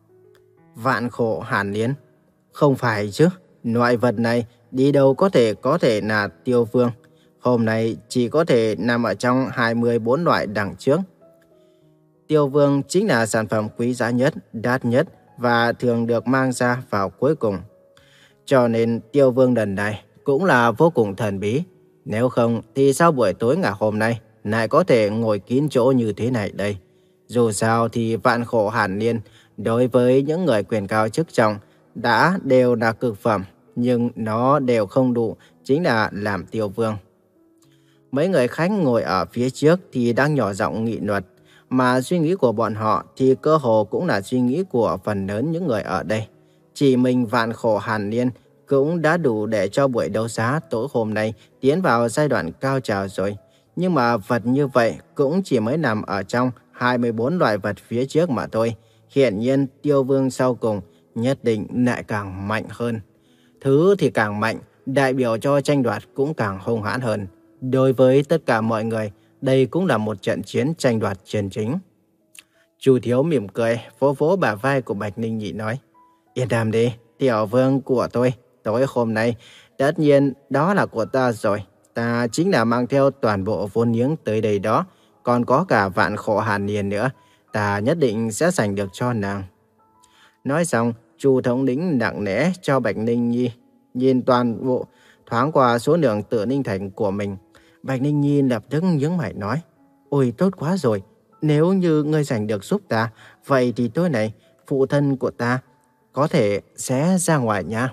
Vạn khổ hàn liên. Không phải chứ, loại vật này đi đâu có thể có thể là Tiêu Vương. Hôm nay chỉ có thể nằm ở trong hai mươi bốn loại đằng trước. Tiêu Vương chính là sản phẩm quý giá nhất, đắt nhất và thường được mang ra vào cuối cùng. Cho nên Tiêu Vương lần này cũng là vô cùng thần bí. Nếu không thì sau buổi tối ngày hôm nay lại có thể ngồi kín chỗ như thế này đây. Dù sao thì vạn khổ hàn liên đối với những người quyền cao chức trọng đã đều là cực phẩm, nhưng nó đều không đủ, chính là làm Tiêu Vương. Mấy người khách ngồi ở phía trước thì đang nhỏ giọng nghị luận, mà suy nghĩ của bọn họ thì cơ hồ cũng là suy nghĩ của phần lớn những người ở đây. Chỉ mình vạn khổ hàn liên cũng đã đủ để cho buổi đấu giá tối hôm nay tiến vào giai đoạn cao trào rồi. Nhưng mà vật như vậy cũng chỉ mới nằm ở trong hai mươi bốn loại vật phía trước mà thôi. Hiển nhiên Tiêu Vương sau cùng nhất định lại càng mạnh hơn. Thứ thì càng mạnh, đại biểu cho tranh đoạt cũng càng hung hãn hơn. Đối với tất cả mọi người, đây cũng là một trận chiến tranh đoạt chân chính. Chu Thiếu mỉm cười, vỗ vỗ bả vai của Bạch Ninh Nhị nói, yên tâm đi, tiểu vương của tôi, tối hôm nay, tất nhiên đó là của ta rồi. Ta chính là mang theo toàn bộ vốn liếng tới đây đó, còn có cả vạn khổ hàn niên nữa, ta nhất định sẽ giành được cho nàng. Nói xong, Chu thống lĩnh nặng nề cho Bạch Ninh Nhi nhìn toàn bộ thoáng qua số lượng tự ninh thành của mình. Bạch Ninh Nhi lập tức nhướng mày nói, ôi tốt quá rồi, nếu như ngươi giành được giúp ta, vậy thì tối nay phụ thân của ta có thể sẽ ra ngoài nha.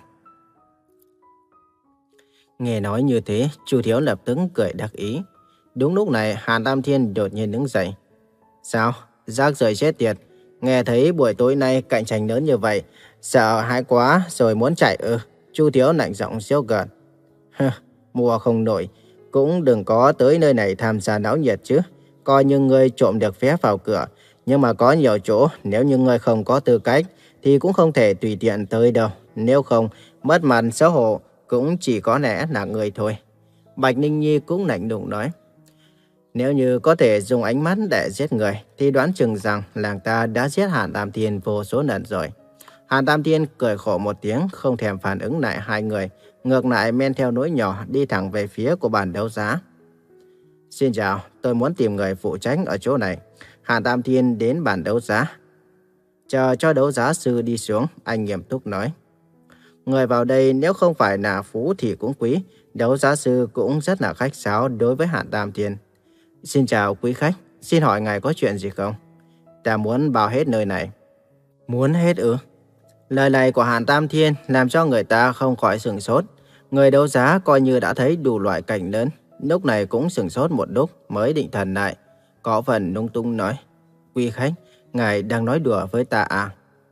Nghe nói như thế, Chu Thiếu lập tức cười đắc ý. Đúng lúc này, Hàn Tam Thiên đột nhiên đứng dậy. Sao? Rác rưởi chết tiệt. Nghe thấy buổi tối nay cạnh tranh lớn như vậy, sợ hãi quá rồi muốn chạy ư? Chu Thiếu lạnh giọng giễu cợt. Mua không nổi, cũng đừng có tới nơi này tham gia náo nhiệt chứ. Coi như ngươi trộm được vé vào cửa, nhưng mà có nhiều chỗ nếu như ngươi không có tư cách thì cũng không thể tùy tiện tới đâu. Nếu không, mất mặt xấu hổ cũng chỉ có lẽ là người thôi. Bạch Ninh Nhi cũng lạnh lùng nói. Nếu như có thể dùng ánh mắt để giết người, thì đoán chừng rằng làng ta đã giết Hàn Tam Thiên vô số lần rồi. Hàn Tam Thiên cười khổ một tiếng, không thèm phản ứng lại hai người, ngược lại men theo lối nhỏ đi thẳng về phía của bàn đấu giá. Xin chào, tôi muốn tìm người phụ trách ở chỗ này. Hàn Tam Thiên đến bàn đấu giá. Chờ cho đấu giá sư đi xuống, anh nghiêm túc nói. Người vào đây nếu không phải là phú thì cũng quý, đấu giá sư cũng rất là khách sáo đối với Hàn Tam Thiên. Xin chào quý khách, xin hỏi ngài có chuyện gì không? Ta muốn bao hết nơi này. Muốn hết ư? Lời này của Hàn Tam Thiên làm cho người ta không khỏi sửng sốt. Người đấu giá coi như đã thấy đủ loại cảnh lớn, lúc này cũng sửng sốt một lúc mới định thần lại. Có phần lung tung nói, quý khách, ngài đang nói đùa với ta à?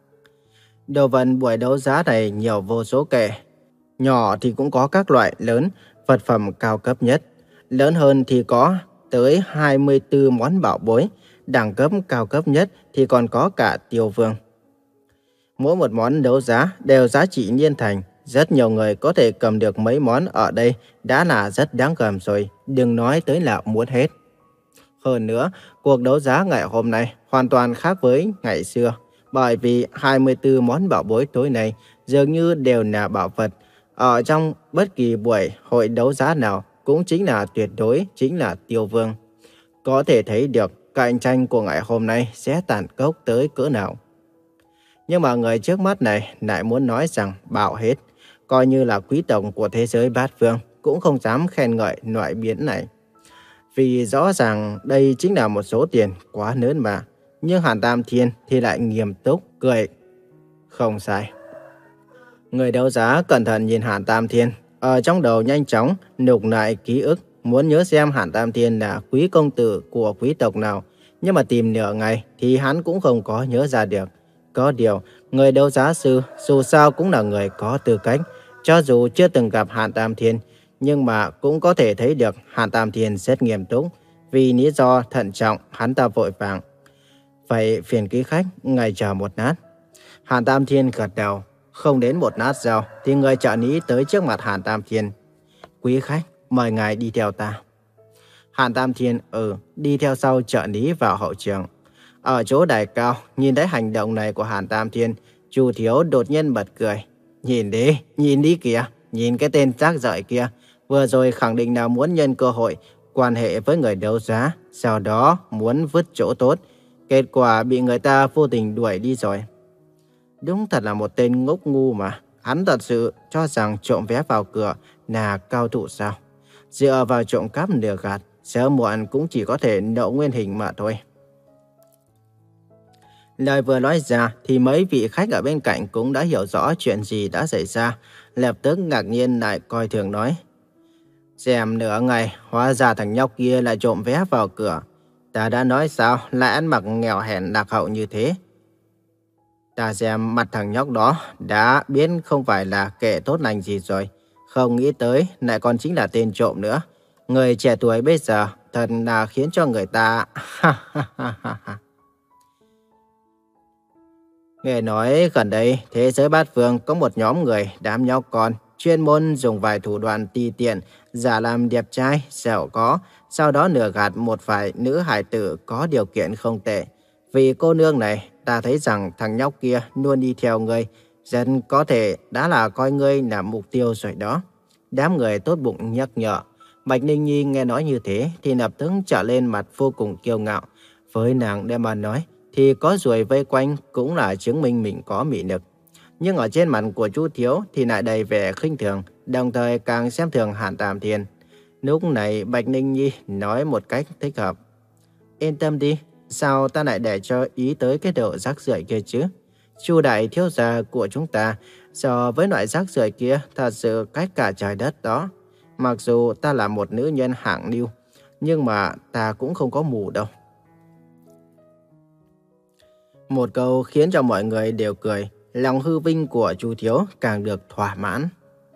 Đồ vật buổi đấu giá này nhiều vô số kể. Nhỏ thì cũng có các loại lớn, vật phẩm cao cấp nhất. Lớn hơn thì có tới hai mươi tư món bảo bối, đẳng cấp cao cấp nhất thì còn có cả tiêu vương. Mỗi một món đấu giá đều giá trị liên thành, rất nhiều người có thể cầm được mấy món ở đây đã là rất đáng gờm rồi, đừng nói tới là muốn hết. Hơn nữa, cuộc đấu giá ngày hôm nay hoàn toàn khác với ngày xưa, bởi vì hai mươi tư món bảo bối tối nay dường như đều là bảo vật. Ở trong bất kỳ buổi hội đấu giá nào cũng chính là tuyệt đối, chính là tiêu vương. Có thể thấy được cạnh tranh của ngày hôm nay sẽ tàn khốc tới cỡ nào. Nhưng mà người trước mắt này lại muốn nói rằng bảo hết, coi như là quý tộc của thế giới bát phương cũng không dám khen ngợi loại biến này. Vì rõ ràng đây chính là một số tiền quá lớn mà. Nhưng Hàn Tam Thiên thì lại nghiêm túc, cười. Không sai. Người đấu giá cẩn thận nhìn Hàn Tam Thiên, ở trong đầu nhanh chóng nục lại ký ức, muốn nhớ xem Hàn Tam Thiên là quý công tử của quý tộc nào. Nhưng mà tìm nửa ngày thì hắn cũng không có nhớ ra được. Có điều, người đấu giá sư dù sao cũng là người có tư cách, cho dù chưa từng gặp Hàn Tam Thiên, nhưng mà cũng có thể thấy được Hàn Tam Thiên rất nghiêm túc, vì lý do thận trọng hắn ta vội vàng. Vậy phiền quý khách, ngài chờ một lát. Hàn Tam Thiên gật đầu, không đến một lát sau thì người trợ lý tới trước mặt Hàn Tam Thiên. Quý khách, mời ngài đi theo ta. Hàn Tam Thiên ừ đi theo sau trợ lý vào hậu trường. Ở chỗ đài cao, nhìn thấy hành động này của Hàn Tam Thiên, Chu Thiếu đột nhiên bật cười. Nhìn đi, nhìn đi kìa, nhìn cái tên rác rưởi kia, vừa rồi khẳng định là muốn nhân cơ hội quan hệ với người đấu giá, sau đó muốn vứt chỗ tốt, kết quả bị người ta vô tình đuổi đi rồi. Đúng thật là một tên ngốc ngu mà, hắn thật sự cho rằng trộm vé vào cửa là cao thủ sao? Dựa vào trộm cắp lừa gạt, sớm muộn cũng chỉ có thể nộ nguyên hình mà thôi. Lời vừa nói ra thì mấy vị khách ở bên cạnh cũng đã hiểu rõ chuyện gì đã xảy ra, lập tức ngạc nhiên lại coi thường nói. Xem nửa ngày, hóa ra thằng nhóc kia lại trộm vé vào cửa. Ta đã nói sao lại ăn mặc nghèo hèn lạc hậu như thế. Ta xem mặt thằng nhóc đó đã biết không phải là kẻ tốt lành gì rồi. Không nghĩ tới lại còn chính là tên trộm nữa. Người trẻ tuổi bây giờ thật là khiến cho người ta... Nghe nói gần đây thế giới bát phương có một nhóm người đám nhóc con chuyên môn dùng vài thủ đoạn tùy tiện, giả làm đẹp trai, giàu có, sau đó lừa gạt một vài nữ hài tử có điều kiện không tệ. Vì cô nương này, ta thấy rằng thằng nhóc kia luôn đi theo ngươi, dân có thể đã là coi ngươi là mục tiêu rồi đó. Đám người tốt bụng nhắc nhở. Bạch Ninh Nhi nghe nói như thế thì lập tức trở lên mặt vô cùng kiêu ngạo. Với nàng đem mà nói thì có ruồi vây quanh cũng là chứng minh mình có mị lực. Nhưng ở trên mặt của Chu Thiếu thì lại đầy vẻ khinh thường, đồng thời càng xem thường Hàn Tam Thiên. Lúc này Bạch Ninh Nhi nói một cách thích hợp. Yên tâm đi, sao ta lại để cho ý tới cái độ rác rưởi kia chứ? Chu đại thiếu gia của chúng ta so với loại rác rưởi kia thật sự cách cả trời đất đó. Mặc dù ta là một nữ nhân hạng lưu, nhưng mà ta cũng không có mù đâu. Một câu khiến cho mọi người đều cười, lòng hư vinh của Chu Thiếu càng được thỏa mãn.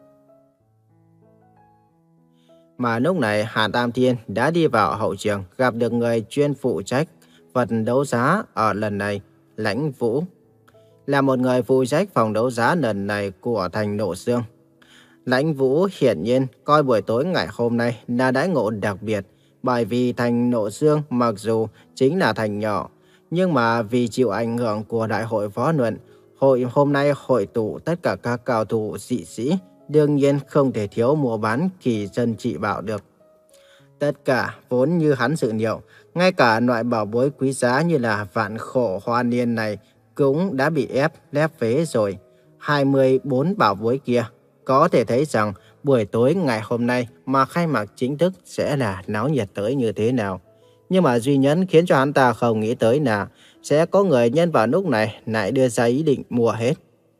Mà lúc này Hàn Tam Thiên đã đi vào hậu trường, gặp được người chuyên phụ trách vật đấu giá ở lần này, Lãnh Vũ. Là một người phụ trách phòng đấu giá lần này của thành Nộ Xương. Lãnh Vũ hiển nhiên coi buổi tối ngày hôm nay là đãi ngộ đặc biệt, bởi vì thành Nộ Xương mặc dù chính là thành nhỏ, nhưng mà vì chịu ảnh hưởng của đại hội võ luận, hội hôm nay hội tụ tất cả các cao thủ dị sĩ, đương nhiên không thể thiếu mua bán kỳ chân trị bảo được. Tất cả vốn như hắn dự liệu, ngay cả loại bảo bối quý giá như là vạn khổ hoa niên này cũng đã bị ép lép vế rồi. hai mươi bốn bảo bối kia, có thể thấy rằng buổi tối ngày hôm nay mà khai mạc chính thức sẽ là náo nhiệt tới như thế nào. Nhưng mà duy nhất khiến cho hắn ta không nghĩ tới là sẽ có người nhân vào lúc này lại đưa ra ý định mua hết.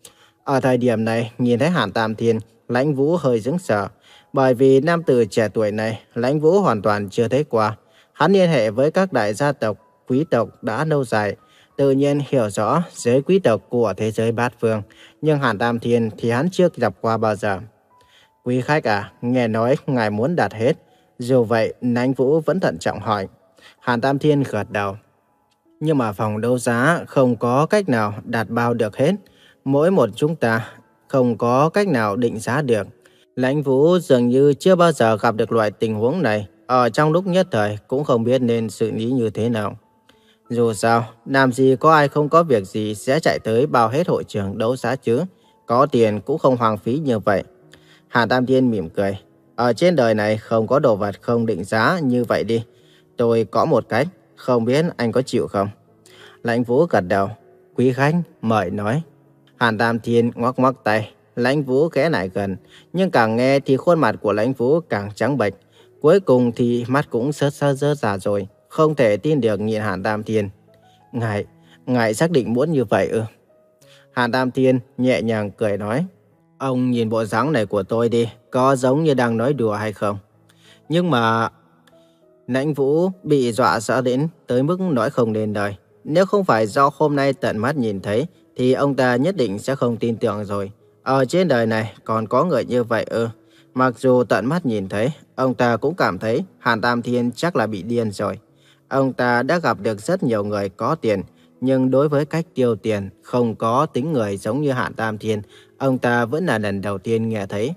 Ở thời điểm này, nhìn thấy Hàn Tam Thiên, Lãnh Vũ hơi sững sờ, bởi vì nam tử trẻ tuổi này, Lãnh Vũ hoàn toàn chưa thấy qua. Hắn liên hệ với các đại gia tộc, quý tộc đã lâu dài, tự nhiên hiểu rõ giới quý tộc của thế giới bát phương, nhưng Hàn Tam Thiên thì hắn chưa gặp qua bao giờ. Quý khách à, nghe nói ngài muốn đặt hết. Dù vậy, Lãnh Vũ vẫn thận trọng hỏi. Hàn Tam Thiên gật đầu. Nhưng mà phòng đấu giá không có cách nào đặt bao được hết. Mỗi một chúng ta không có cách nào định giá được. Lãnh Vũ dường như chưa bao giờ gặp được loại tình huống này. Ở trong lúc nhất thời cũng không biết nên xử lý như thế nào. Dù sao, làm gì có ai không có việc gì sẽ chạy tới bao hết hội trường đấu giá chứ. Có tiền cũng không hoang phí như vậy. Hàn Tam Thiên mỉm cười. Ở trên đời này không có đồ vật không định giá như vậy đi. Tôi có một cách, không biết anh có chịu không? Lãnh Vũ gật đầu. Quý khách, mời nói. Hàn Tam Thiên ngoắc ngoắc tay. Lãnh Vũ ghé lại gần. Nhưng càng nghe thì khuôn mặt của Lãnh Vũ càng trắng bệch. Cuối cùng thì mắt cũng sớt sớt rớt ra rồi. Không thể tin được nhìn Hàn Tam Thiên. Ngài, ngài xác định muốn như vậy ư? Hàn Tam Thiên nhẹ nhàng cười nói. Ông nhìn bộ dáng này của tôi đi, có giống như đang nói đùa hay không? Nhưng mà... Lãnh Vũ bị dọa sợ đến tới mức nói không nên lời. Nếu không phải do hôm nay tận mắt nhìn thấy, thì ông ta nhất định sẽ không tin tưởng rồi. Ở trên đời này còn có người như vậy ư? Mặc dù tận mắt nhìn thấy, ông ta cũng cảm thấy Hàn Tam Thiên chắc là bị điên rồi. Ông ta đã gặp được rất nhiều người có tiền, nhưng đối với cách tiêu tiền không có tính người giống như Hàn Tam Thiên, ông ta vẫn là lần đầu tiên nghe thấy.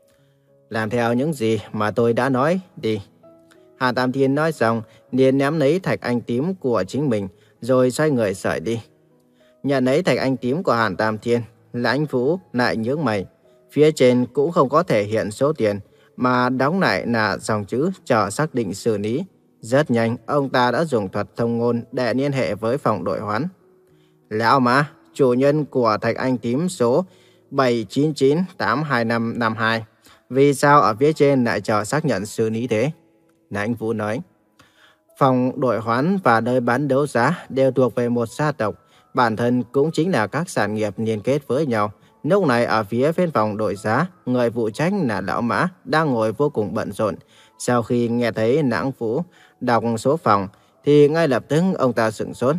Làm theo những gì mà tôi đã nói, đi. Hàn Tam Thiên nói xong, liền ném lấy thạch anh tím của chính mình, rồi xoay người sải đi. Nhận lấy thạch anh tím của Hàn Tam Thiên, Lãnh Vũ lại nhướng mày. Phía trên cũng không có thể hiện số tiền, mà đóng lại là dòng chữ chờ xác định xử lý. Rất nhanh, ông ta đã dùng thuật thông ngôn để liên hệ với phòng đội hoán. Lão Mã, chủ nhân của thạch anh tím số bảy chín chín tám hai năm năm hai. Vì sao ở phía trên lại chờ xác nhận xử lý thế? Lãnh Vũ nói. Phòng đội hoán và nơi bán đấu giá đều thuộc về một gia tộc. Bản thân cũng chính là các sản nghiệp liên kết với nhau. Lúc này ở phía bên phòng đội giá, người phụ trách là Lão Mã đang ngồi vô cùng bận rộn. Sau khi nghe thấy Lãnh Vũ đọc số phòng thì ngay lập tức ông ta sửng sốt.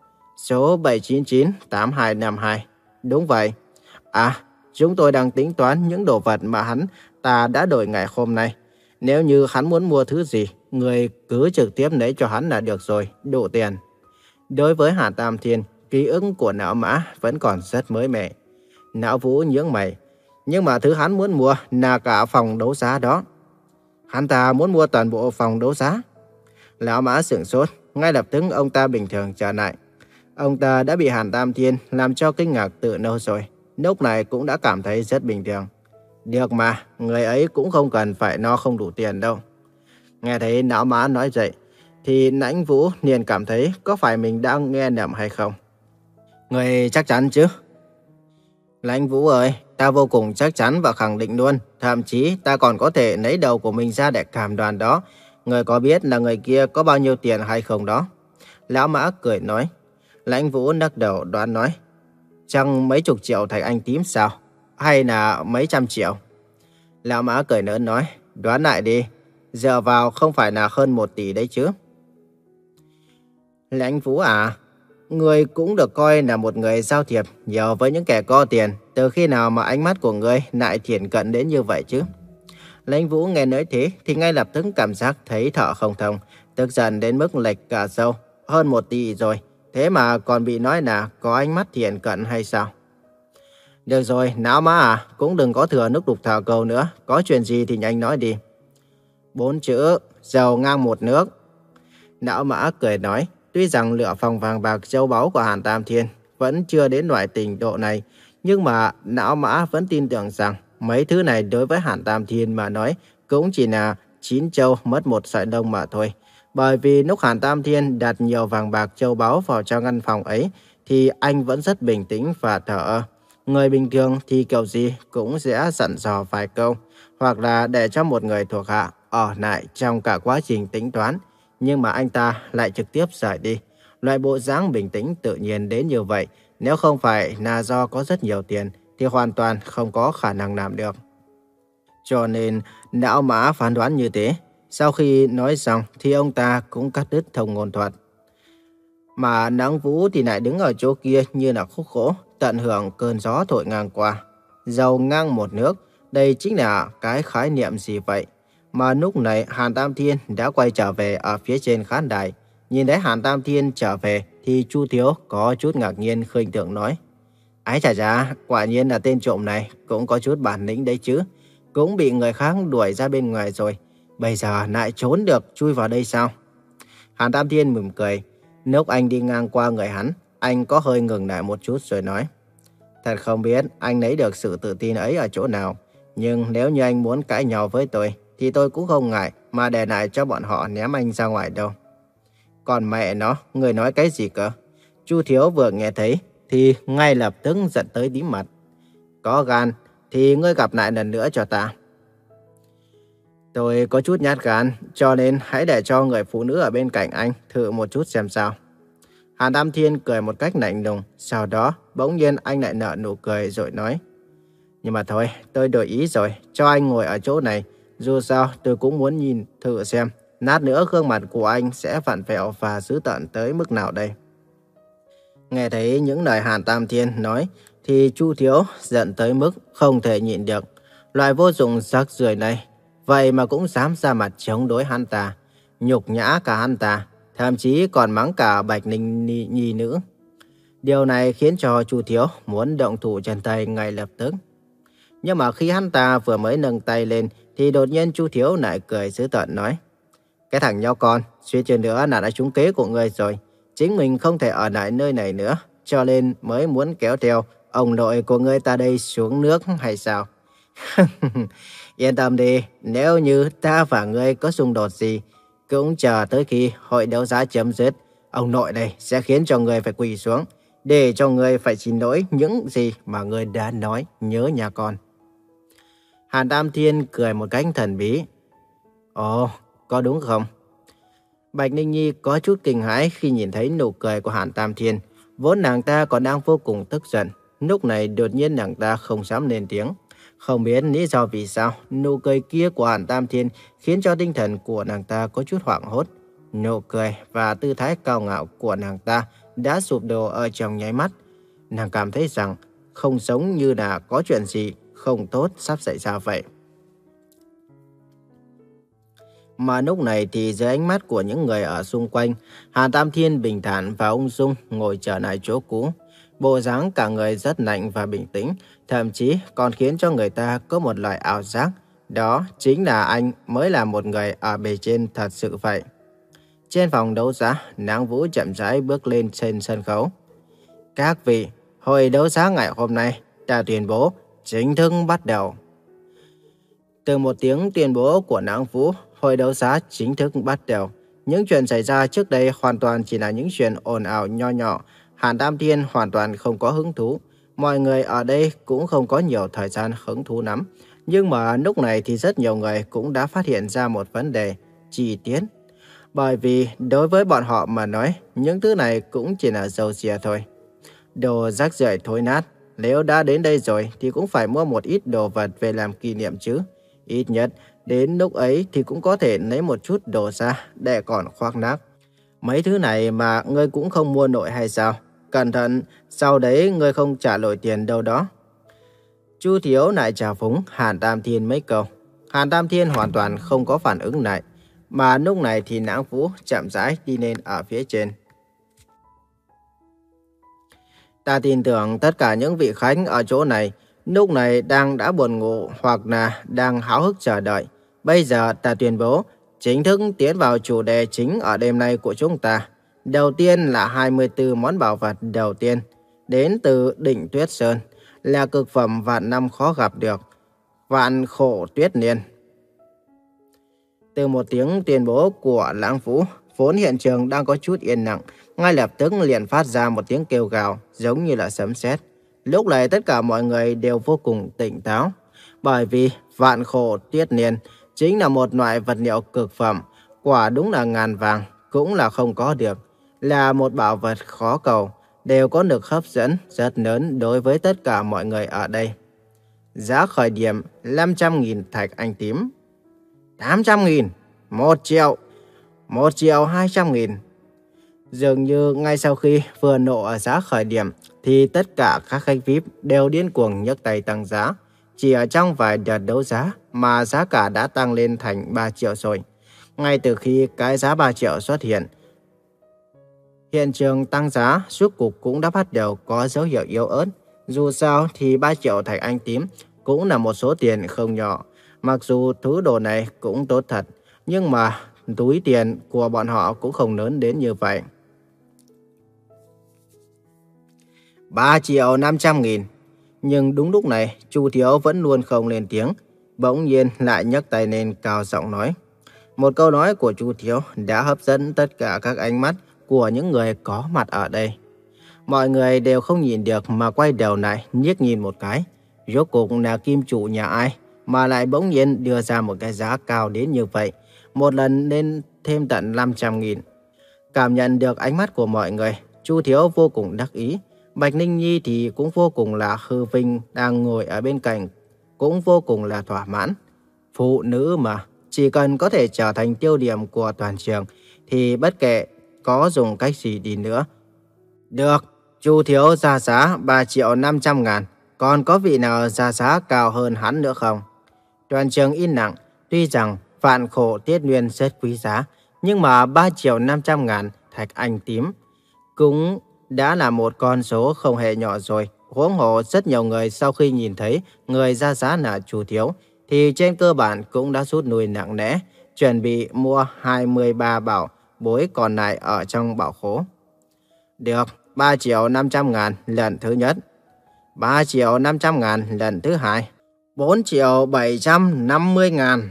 Số bảy chín chín tám hai năm hai. Đúng vậy. À, chúng tôi đang tính toán những đồ vật mà hắn ta đã đổi ngày hôm nay. Nếu như hắn muốn mua thứ gì, người cứ trực tiếp lấy cho hắn là được rồi, đủ tiền. Đối với Hàn Tam Thiên, ký ức của Lão Mã vẫn còn rất mới mẻ. Lão Vũ nhướng mày. Nhưng mà thứ hắn muốn mua là cả phòng đấu giá đó. Hắn ta muốn mua toàn bộ phòng đấu giá. Lão Mã sửng sốt, ngay lập tức ông ta bình thường trở lại. Ông ta đã bị Hàn Tam Thiên làm cho kinh ngạc từ lâu rồi, lúc này cũng đã cảm thấy rất bình thường. Được mà, người ấy cũng không cần phải no không đủ tiền đâu. Nghe thấy Lão Mã nói vậy, thì Lãnh Vũ liền cảm thấy có phải mình đang nghe nhầm hay không. Người chắc chắn chứ? Lãnh Vũ ơi, ta vô cùng chắc chắn và khẳng định luôn. Thậm chí ta còn có thể lấy đầu của mình ra để cảm đoan đó. Người có biết là người kia có bao nhiêu tiền hay không đó? Lão Mã cười nói. Lãnh Vũ nắc đầu đoán nói. Chăng mấy chục triệu thạch anh tím sao? Hay là mấy trăm triệu? Lão Mã cười lớn nói. Đoán lại đi. Dựa vào không phải là hơn một tỷ đấy chứ? Lãnh Vũ à? Người cũng được coi là một người giao thiệp nhiều với những kẻ có tiền. Từ khi nào mà ánh mắt của người lại thiển cận đến như vậy chứ? Lãnh Vũ nghe nói thế thì ngay lập tức cảm giác thấy thở không thông, tức giận đến mức lệch cả sâu. Hơn một tỷ rồi, thế mà còn bị nói là có ánh mắt thiển cận hay sao? Được rồi, Não Mã à, cũng đừng có thừa nước đục thả câu nữa. Có chuyện gì thì nhanh nói đi. Bốn chữ, giàu ngang một nước. Não Mã cười nói. Tuy rằng lựa phòng vàng bạc châu báu của Hàn Tam Thiên vẫn chưa đến loại trình độ này, nhưng mà Não Mã vẫn tin tưởng rằng mấy thứ này đối với Hàn Tam Thiên mà nói cũng chỉ là chín châu mất một sợi lông mà thôi. Bởi vì lúc Hàn Tam Thiên đặt nhiều vàng bạc châu báu vào trong căn phòng ấy thì anh vẫn rất bình tĩnh và thờ ơ. Người bình thường thì kiểu gì cũng sẽ dặn dò vài câu, hoặc là để cho một người thuộc hạ ở lại trong cả quá trình tính toán. Nhưng mà anh ta lại trực tiếp rời đi. Loại bộ dáng bình tĩnh tự nhiên đến như vậy, nếu không phải là do có rất nhiều tiền, thì hoàn toàn không có khả năng làm được. Cho nên, Não Mã phán đoán như thế. Sau khi nói xong, thì ông ta cũng cắt đứt thông ngôn thuật. Mà Lãnh Vũ thì lại đứng ở chỗ kia như là khúc gỗ, tận hưởng cơn gió thổi ngang qua. Giàu ngang một nước, đây chính là cái khái niệm gì vậy? Mà lúc này Hàn Tam Thiên đã quay trở về ở phía trên khán đài. Nhìn thấy Hàn Tam Thiên trở về thì Chu Thiếu có chút ngạc nhiên khinh thường nói. Ái chà chà, quả nhiên là tên trộm này cũng có chút bản lĩnh đấy chứ. Cũng bị người khác đuổi ra bên ngoài rồi. Bây giờ lại trốn được chui vào đây sao? Hàn Tam Thiên mỉm cười. Lúc anh đi ngang qua người hắn, anh có hơi ngừng lại một chút rồi nói. Thật không biết anh lấy được sự tự tin ấy ở chỗ nào. Nhưng nếu như anh muốn cãi nhau với tôi, thì tôi cũng không ngại mà để lại cho bọn họ ném anh ra ngoài đâu. Còn mẹ nó, người nói cái gì cơ? Chu Thiếu vừa nghe thấy thì ngay lập tức giận tới tím mặt. Có gan thì ngươi gặp lại lần nữa cho ta. Tôi có chút nhát gan, cho nên hãy để cho người phụ nữ ở bên cạnh anh thử một chút xem sao. Hàn Tam Thiên cười một cách lạnh lùng, sau đó bỗng nhiên anh lại nở nụ cười rồi nói. Nhưng mà thôi, tôi đổi ý rồi, cho anh ngồi ở chỗ này. Dù sao tôi cũng muốn nhìn thử xem lát nữa gương mặt của anh sẽ vặn vẹo và dữ tợn tới mức nào đây. Nghe thấy những lời Hàn Tam Thiên nói thì Chu Thiếu giận tới mức không thể nhịn được. Loại vô dụng rác rưởi này, vậy mà cũng dám ra mặt chống đối hắn ta, nhục nhã cả hắn ta, thậm chí còn mắng cả Bạch Ninh Nhi, Nhi nữ. Điều này khiến cho Chu Thiếu muốn động thủ chân tay ngay lập tức. Nhưng mà khi hắn ta vừa mới nâng tay lên thì đột nhiên Chu Thiếu lại cười dữ tợn nói. Cái thằng nho con, suy chút nữa là đã trúng kế của ngươi rồi. Chính mình không thể ở lại nơi này nữa, cho nên mới muốn kéo theo ông nội của ngươi ta đây xuống nước hay sao? Yên tâm đi, nếu như ta và ngươi có xung đột gì, cũng chờ tới khi hội đấu giá chấm dứt, ông nội này sẽ khiến cho ngươi phải quỳ xuống, để cho ngươi phải xin lỗi những gì mà ngươi đã nói, nhớ nhà con. Hàn Tam Thiên cười một cách thần bí. Ồ, có đúng không? Bạch Ninh Nhi có chút kinh hãi khi nhìn thấy nụ cười của Hàn Tam Thiên. Vốn nàng ta còn đang vô cùng tức giận. Lúc này đột nhiên nàng ta không dám lên tiếng. Không biết lý do vì sao, nụ cười kia của Hàn Tam Thiên khiến cho tinh thần của nàng ta có chút hoảng hốt. Nụ cười và tư thái cao ngạo của nàng ta đã sụp đổ ở trong nháy mắt. Nàng cảm thấy rằng không giống như là có chuyện gì không tốt sắp xảy ra vậy. Mà lúc này thì dưới ánh mắt của những người ở xung quanh, Hàn Tam Thiên bình thản và ung dung ngồi trở lại chỗ cũ. Bộ dáng cả người rất lạnh và bình tĩnh, thậm chí còn khiến cho người ta có một loại ảo giác. Đó chính là anh mới là một người ở bề trên thật sự vậy. Trên phòng đấu giá, Nắng Vũ chậm rãi bước lên trên sân khấu. Các vị, hội đấu giá ngày hôm nay đã tuyên bố chính thức bắt đầu. Từ một tiếng tuyên bố của Nắng Vũ, hội đấu giá chính thức bắt đầu. Những chuyện xảy ra trước đây hoàn toàn chỉ là những chuyện ồn ào nho nhỏ. Hàn Tam Thiên hoàn toàn không có hứng thú. Mọi người ở đây cũng không có nhiều thời gian hứng thú lắm. Nhưng mà lúc này thì rất nhiều người cũng đã phát hiện ra một vấn đề, chi tiết. Bởi vì đối với bọn họ mà nói, những thứ này cũng chỉ là dầu dìa thôi. Đồ rác rưởi thối nát, nếu đã đến đây rồi thì cũng phải mua một ít đồ vật về làm kỷ niệm chứ. Ít nhất, đến lúc ấy thì cũng có thể lấy một chút đồ ra để còn khoác lác. Mấy thứ này mà ngươi cũng không mua nổi hay sao? Cẩn thận, sau đấy ngươi không trả nổi tiền đâu đó. Chu Thiếu lại chào phúng Hàn Tam Thiên mấy câu. Hàn Tam Thiên hoàn toàn không có phản ứng lại. Mà lúc này thì Nãng Vũ chậm rãi đi lên ở phía trên. Ta tin tưởng tất cả những vị khách ở chỗ này lúc này đang đã buồn ngủ hoặc là đang háo hức chờ đợi. Bây giờ ta tuyên bố chính thức tiến vào chủ đề chính ở đêm nay của chúng ta. Đầu tiên là hai mươi tư món bảo vật đầu tiên, đến từ đỉnh Tuyết Sơn, là cực phẩm vạn năm khó gặp được, Vạn Khổ Tuyết Niên. Từ một tiếng tuyên bố của Lãng Vũ, vốn hiện trường đang có chút yên lặng, ngay lập tức liền phát ra một tiếng kêu gào giống như là sấm sét. Lúc này tất cả mọi người đều vô cùng tỉnh táo, bởi vì Vạn Khổ Tuyết Niên chính là một loại vật liệu cực phẩm, quả đúng là ngàn vàng cũng là không có được, là một bảo vật khó cầu, đều có lực hấp dẫn rất lớn đối với tất cả mọi người ở đây. Giá khởi điểm năm trăm nghìn thạch anh tím, tám trăm nghìn, một triệu, một triệu hai trăm nghìn. Dường như ngay sau khi vừa nổ ở giá khởi điểm thì tất cả các khách vi ai pi đều điên cuồng nhấc tay tăng giá. Chỉ ở trong vài đợt đấu giá mà giá cả đã tăng lên thành ba triệu rồi. Ngay từ khi cái giá ba triệu xuất hiện, hiện trường tăng giá rốt cục cũng đã bắt đầu có dấu hiệu yếu ớt. Dù sao thì ba triệu thạch anh tím cũng là một số tiền không nhỏ. Mặc dù thứ đồ này cũng tốt thật, nhưng mà túi tiền của bọn họ cũng không lớn đến như vậy. ba triệu năm trăm nghìn. Nhưng đúng lúc này, Chu Thiếu vẫn luôn không lên tiếng, bỗng nhiên lại nhấc tay lên cao giọng nói. Một câu nói của Chu Thiếu đã hấp dẫn tất cả các ánh mắt của những người có mặt ở đây. Mọi người đều không nhìn được mà quay đầu lại liếc nhìn một cái. Rốt cuộc là kim chủ nhà ai mà lại bỗng nhiên đưa ra một cái giá cao đến như vậy, một lần lên thêm tận năm trăm nghìn. Cảm nhận được ánh mắt của mọi người, Chu Thiếu vô cùng đắc ý. Bạch Ninh Nhi thì cũng vô cùng là hư vinh, đang ngồi ở bên cạnh, cũng vô cùng là thỏa mãn. Phụ nữ mà, chỉ cần có thể trở thành tiêu điểm của toàn trường, thì bất kể có dùng cách gì đi nữa. Được, Chu Thiếu ra giá ba triệu năm trăm ngàn, còn có vị nào ra giá cao hơn hắn nữa không? Toàn trường im lặng, tuy rằng Vạn Khổ Tuyết Niên rất quý giá, nhưng mà ba triệu năm trăm ngàn thạch anh tím cũng đã là một con số không hề nhỏ rồi. Huống hồ rất nhiều người sau khi nhìn thấy người ra giá là Chu Thiếu, thì trên cơ bản cũng đã rút lui nặng nề, chuẩn bị mua hai mươi ba bảo bối còn lại ở trong bảo khố. Được, ba triệu năm trăm ngàn lần thứ nhất, ba triệu năm trăm ngàn lần thứ hai, bốn triệu bảy trăm năm mươi ngàn.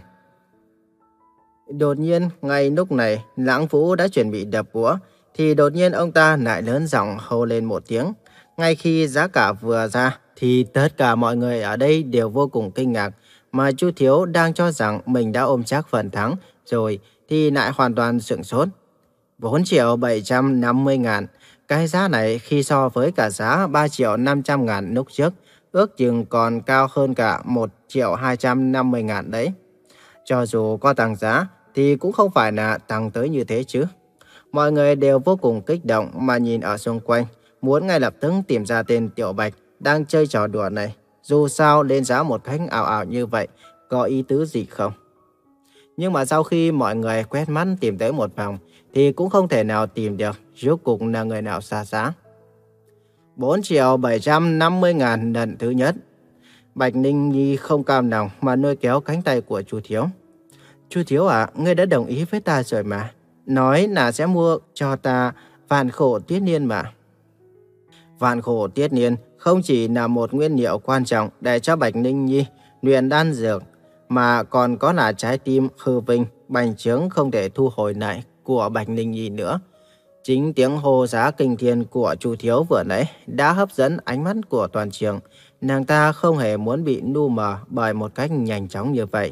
Đột nhiên, ngay lúc này, Lãng Vũ đã chuẩn bị đập búa, thì đột nhiên ông ta lại lớn giọng hô lên một tiếng. Ngay khi giá cả vừa ra, thì tất cả mọi người ở đây đều vô cùng kinh ngạc, mà Chu Thiếu đang cho rằng mình đã ôm chắc phần thắng rồi, thì lại hoàn toàn sửng sốt. bốn triệu bảy trăm năm mươi ngàn. Cái giá này khi so với cả giá ba triệu năm trăm ngàn lúc trước, ước chừng còn cao hơn cả một triệu hai trăm năm mươi ngàn đấy. Cho dù có tăng giá, thì cũng không phải là tăng tới như thế chứ. Mọi người đều vô cùng kích động mà nhìn ở xung quanh, muốn ngay lập tức tìm ra tên Tiểu Bạch đang chơi trò đùa này. Dù sao lên giá một cách ảo ảo như vậy, có ý tứ gì không? Nhưng mà sau khi mọi người quét mắt tìm tới một vòng, thì cũng không thể nào tìm được rốt cuộc là người nào xa giá. bốn triệu bảy trăm năm mươi ngàn lần thứ nhất. Bạch Ninh Nhi không cam lòng mà lôi kéo cánh tay của Chu Thiếu. Chu Thiếu à, ngươi đã đồng ý với ta rồi mà. Nói là sẽ mua cho ta vạn khổ tuyết niên mà. Vạn khổ tuyết niên không chỉ là một nguyên liệu quan trọng để cho Bạch Ninh Nhi luyện đan dược, mà còn có là trái tim hư vinh, bành trướng không thể thu hồi lại của Bạch Ninh Nhi nữa. Chính tiếng hô giá kinh thiên của Chu Thiếu vừa nãy đã hấp dẫn ánh mắt của toàn trường. Nàng ta không hề muốn bị nu mờ bởi một cách nhanh chóng như vậy.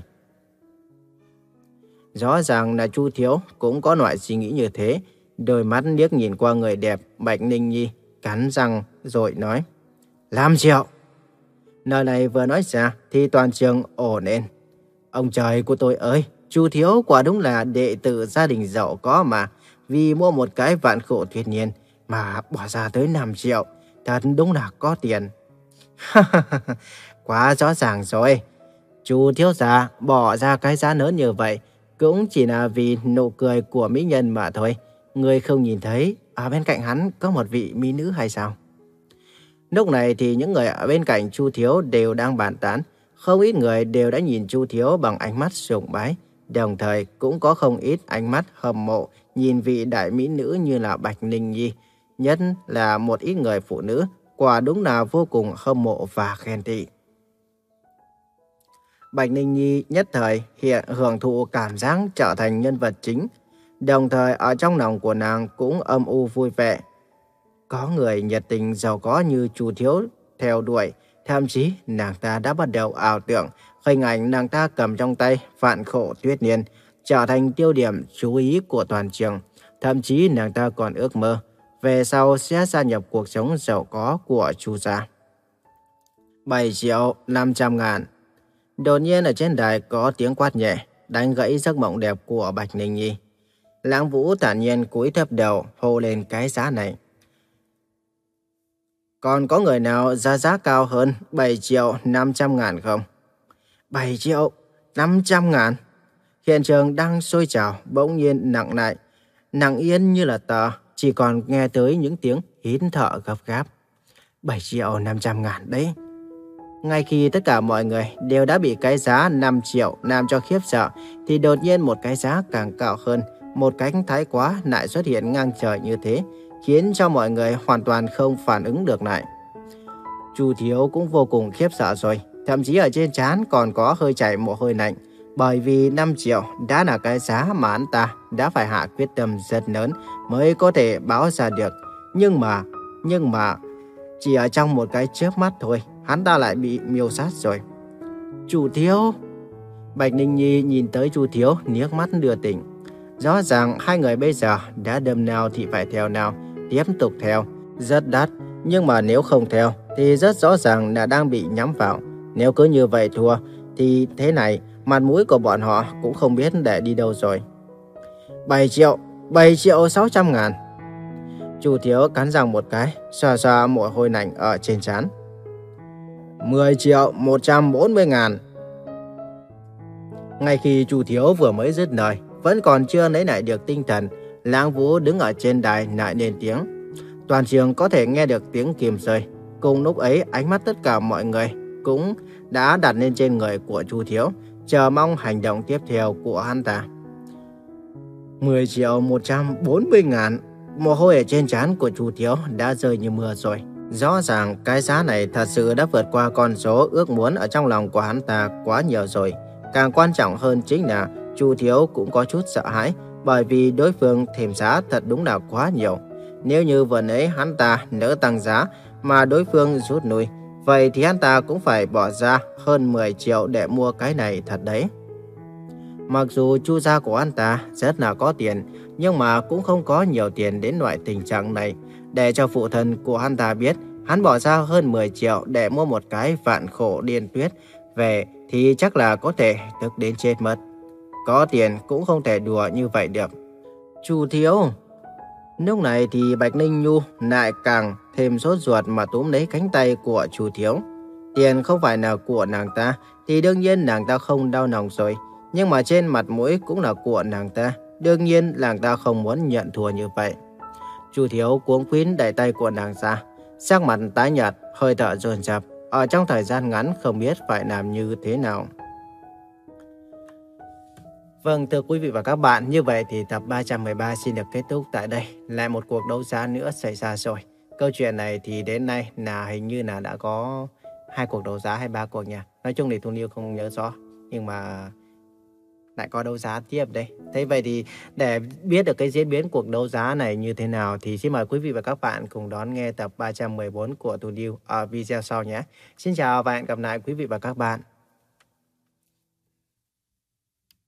Rõ ràng là Chu Thiếu cũng có loại suy nghĩ như thế. Đôi mắt liếc nhìn qua người đẹp Bạch Ninh Nhi, cắn răng rồi nói: năm triệu. Lời này vừa nói ra thì toàn trường ồn lên. Ông trời của tôi ơi, Chu Thiếu quả đúng là đệ tử gia đình giàu có mà. Vì mua một cái vạn khổ tuyệt nhiên mà bỏ ra tới năm triệu. Thật đúng là có tiền. Quá rõ ràng rồi. Chu thiếu gia bỏ ra cái giá lớn như vậy cũng chỉ là vì nụ cười của mỹ nhân mà thôi. Người không nhìn thấy ở bên cạnh hắn có một vị mỹ nữ hay sao? Lúc này thì những người ở bên cạnh Chu Thiếu đều đang bàn tán. Không ít người đều đã nhìn Chu Thiếu bằng ánh mắt sùng bái. Đồng thời cũng có không ít ánh mắt hâm mộ nhìn vị đại mỹ nữ như là Bạch Ninh Nhi. Nhất là một ít người phụ nữ quả đúng là vô cùng hâm mộ và khen tị. Bạch Ninh Nhi nhất thời hiện hưởng thụ cảm giác trở thành nhân vật chính. Đồng thời ở trong lòng của nàng cũng âm u vui vẻ. Có người nhiệt tình giàu có như Chu Thiếu theo đuổi. Thậm chí nàng ta đã bắt đầu ảo tưởng hình ảnh nàng ta cầm trong tay vạn khổ tuyết niên trở thành tiêu điểm chú ý của toàn trường. Thậm chí nàng ta còn ước mơ về sau sẽ gia nhập cuộc sống giàu có của Chu gia. bảy triệu năm trăm ngàn. Đột nhiên ở trên đài có tiếng quát nhẹ, đánh gãy giấc mộng đẹp của Bạch Ninh Nhi. Lãng Vũ thản nhiên cúi thấp đầu hô lên cái giá này. Còn có người nào ra giá cao hơn bảy triệu năm trăm ngàn không? bảy triệu năm trăm ngàn. Hiện trường đang sôi trào, bỗng nhiên nặng lại, nặng yên như là tờ, chỉ còn nghe tới những tiếng hít thở gấp gáp. bảy triệu năm trăm ngàn đấy. Ngay khi tất cả mọi người đều đã bị cái giá năm triệu làm cho khiếp sợ, thì đột nhiên một cái giá càng cao hơn, một cánh thái quá lại xuất hiện ngang trời như thế, khiến cho mọi người hoàn toàn không phản ứng được lại. Chu Thiếu cũng vô cùng khiếp sợ rồi, thậm chí ở trên trán còn có hơi chảy mồ hôi lạnh, bởi vì năm triệu đã là cái giá mà anh ta đã phải hạ quyết tâm rất lớn mới có thể báo ra được. Nhưng mà, nhưng mà, chỉ ở trong một cái chớp mắt thôi, hắn ta lại bị miêu sát rồi. Chu Thiếu. Bạch Ninh Nhi nhìn tới Chu Thiếu, nước mắt đưa tỉnh. Rõ ràng hai người bây giờ đã đâm nào thì phải theo nào, tiếp tục theo. Rất đắt, nhưng mà nếu không theo thì rất rõ ràng là đang bị nhắm vào. Nếu cứ như vậy thua thì thế này, mặt mũi của bọn họ cũng không biết để đi đâu rồi. bảy triệu, bảy triệu sáu trăm ngàn. Chu Thiếu cắn răng một cái, xoa xoa mồ hôi lạnh ở trên trán. mười triệu một trăm bốn mươi ngàn. Ngay khi Chu Thiếu vừa mới dứt lời, vẫn còn chưa lấy lại được tinh thần, Lãng Vũ đứng ở trên đài lại lên tiếng. Toàn trường có thể nghe được tiếng kim rơi. Cùng lúc ấy, ánh mắt tất cả mọi người cũng đã đặt lên trên người của Chu Thiếu, chờ mong hành động tiếp theo của hắn ta. mười triệu một trăm bốn mươi ngàn. Mồ hôi ở trên trán của Chu Thiếu đã rơi như mưa rồi. Rõ ràng cái giá này thật sự đã vượt qua con số ước muốn ở trong lòng của hắn ta quá nhiều rồi. Càng quan trọng hơn chính là Chu Thiếu cũng có chút sợ hãi, bởi vì đối phương thêm giá thật đúng là quá nhiều. Nếu như vừa nãy hắn ta nỡ tăng giá mà đối phương rút lui, vậy thì hắn ta cũng phải bỏ ra hơn mười triệu để mua cái này thật đấy. Mặc dù Chu gia của hắn ta rất là có tiền, nhưng mà cũng không có nhiều tiền đến loại tình trạng này. Để cho phụ thân của hắn ta biết hắn bỏ ra hơn mười triệu để mua một cái vạn khổ điên tuyết về thì chắc là có thể tức đến chết mất. Có tiền cũng không thể đùa như vậy được. Chu Thiếu. Lúc này thì Bạch Ninh Nhu lại càng thêm sốt ruột mà túm lấy cánh tay của Chu Thiếu. Tiền không phải là của nàng ta thì đương nhiên nàng ta không đau lòng rồi. Nhưng mà trên mặt mũi cũng là của nàng ta. Đương nhiên nàng ta không muốn nhận thua như vậy. Chu Thiếu cuống quýn đẩy tay của nàng ra. Sắc mặt tái nhợt, hơi thở dồn dập. Ở trong thời gian ngắn không biết phải làm như thế nào. Vâng, thưa quý vị và các bạn, như vậy thì tập ba trăm mười ba xin được kết thúc tại đây. Lại một cuộc đấu giá nữa xảy ra rồi. Câu chuyện này thì đến nay là hình như là đã có hai cuộc đấu giá hay ba cuộc nhỉ? Nói chung thì Thu Niu không nhớ rõ. Nhưng mà lại có đấu giá tiếp đây. Thế vậy thì để biết được cái diễn biến cuộc đấu giá này như thế nào thì xin mời quý vị và các bạn cùng đón nghe tập ba trăm mười bốn của Thu Niu ở video sau nhé. Xin chào và hẹn gặp lại quý vị và các bạn.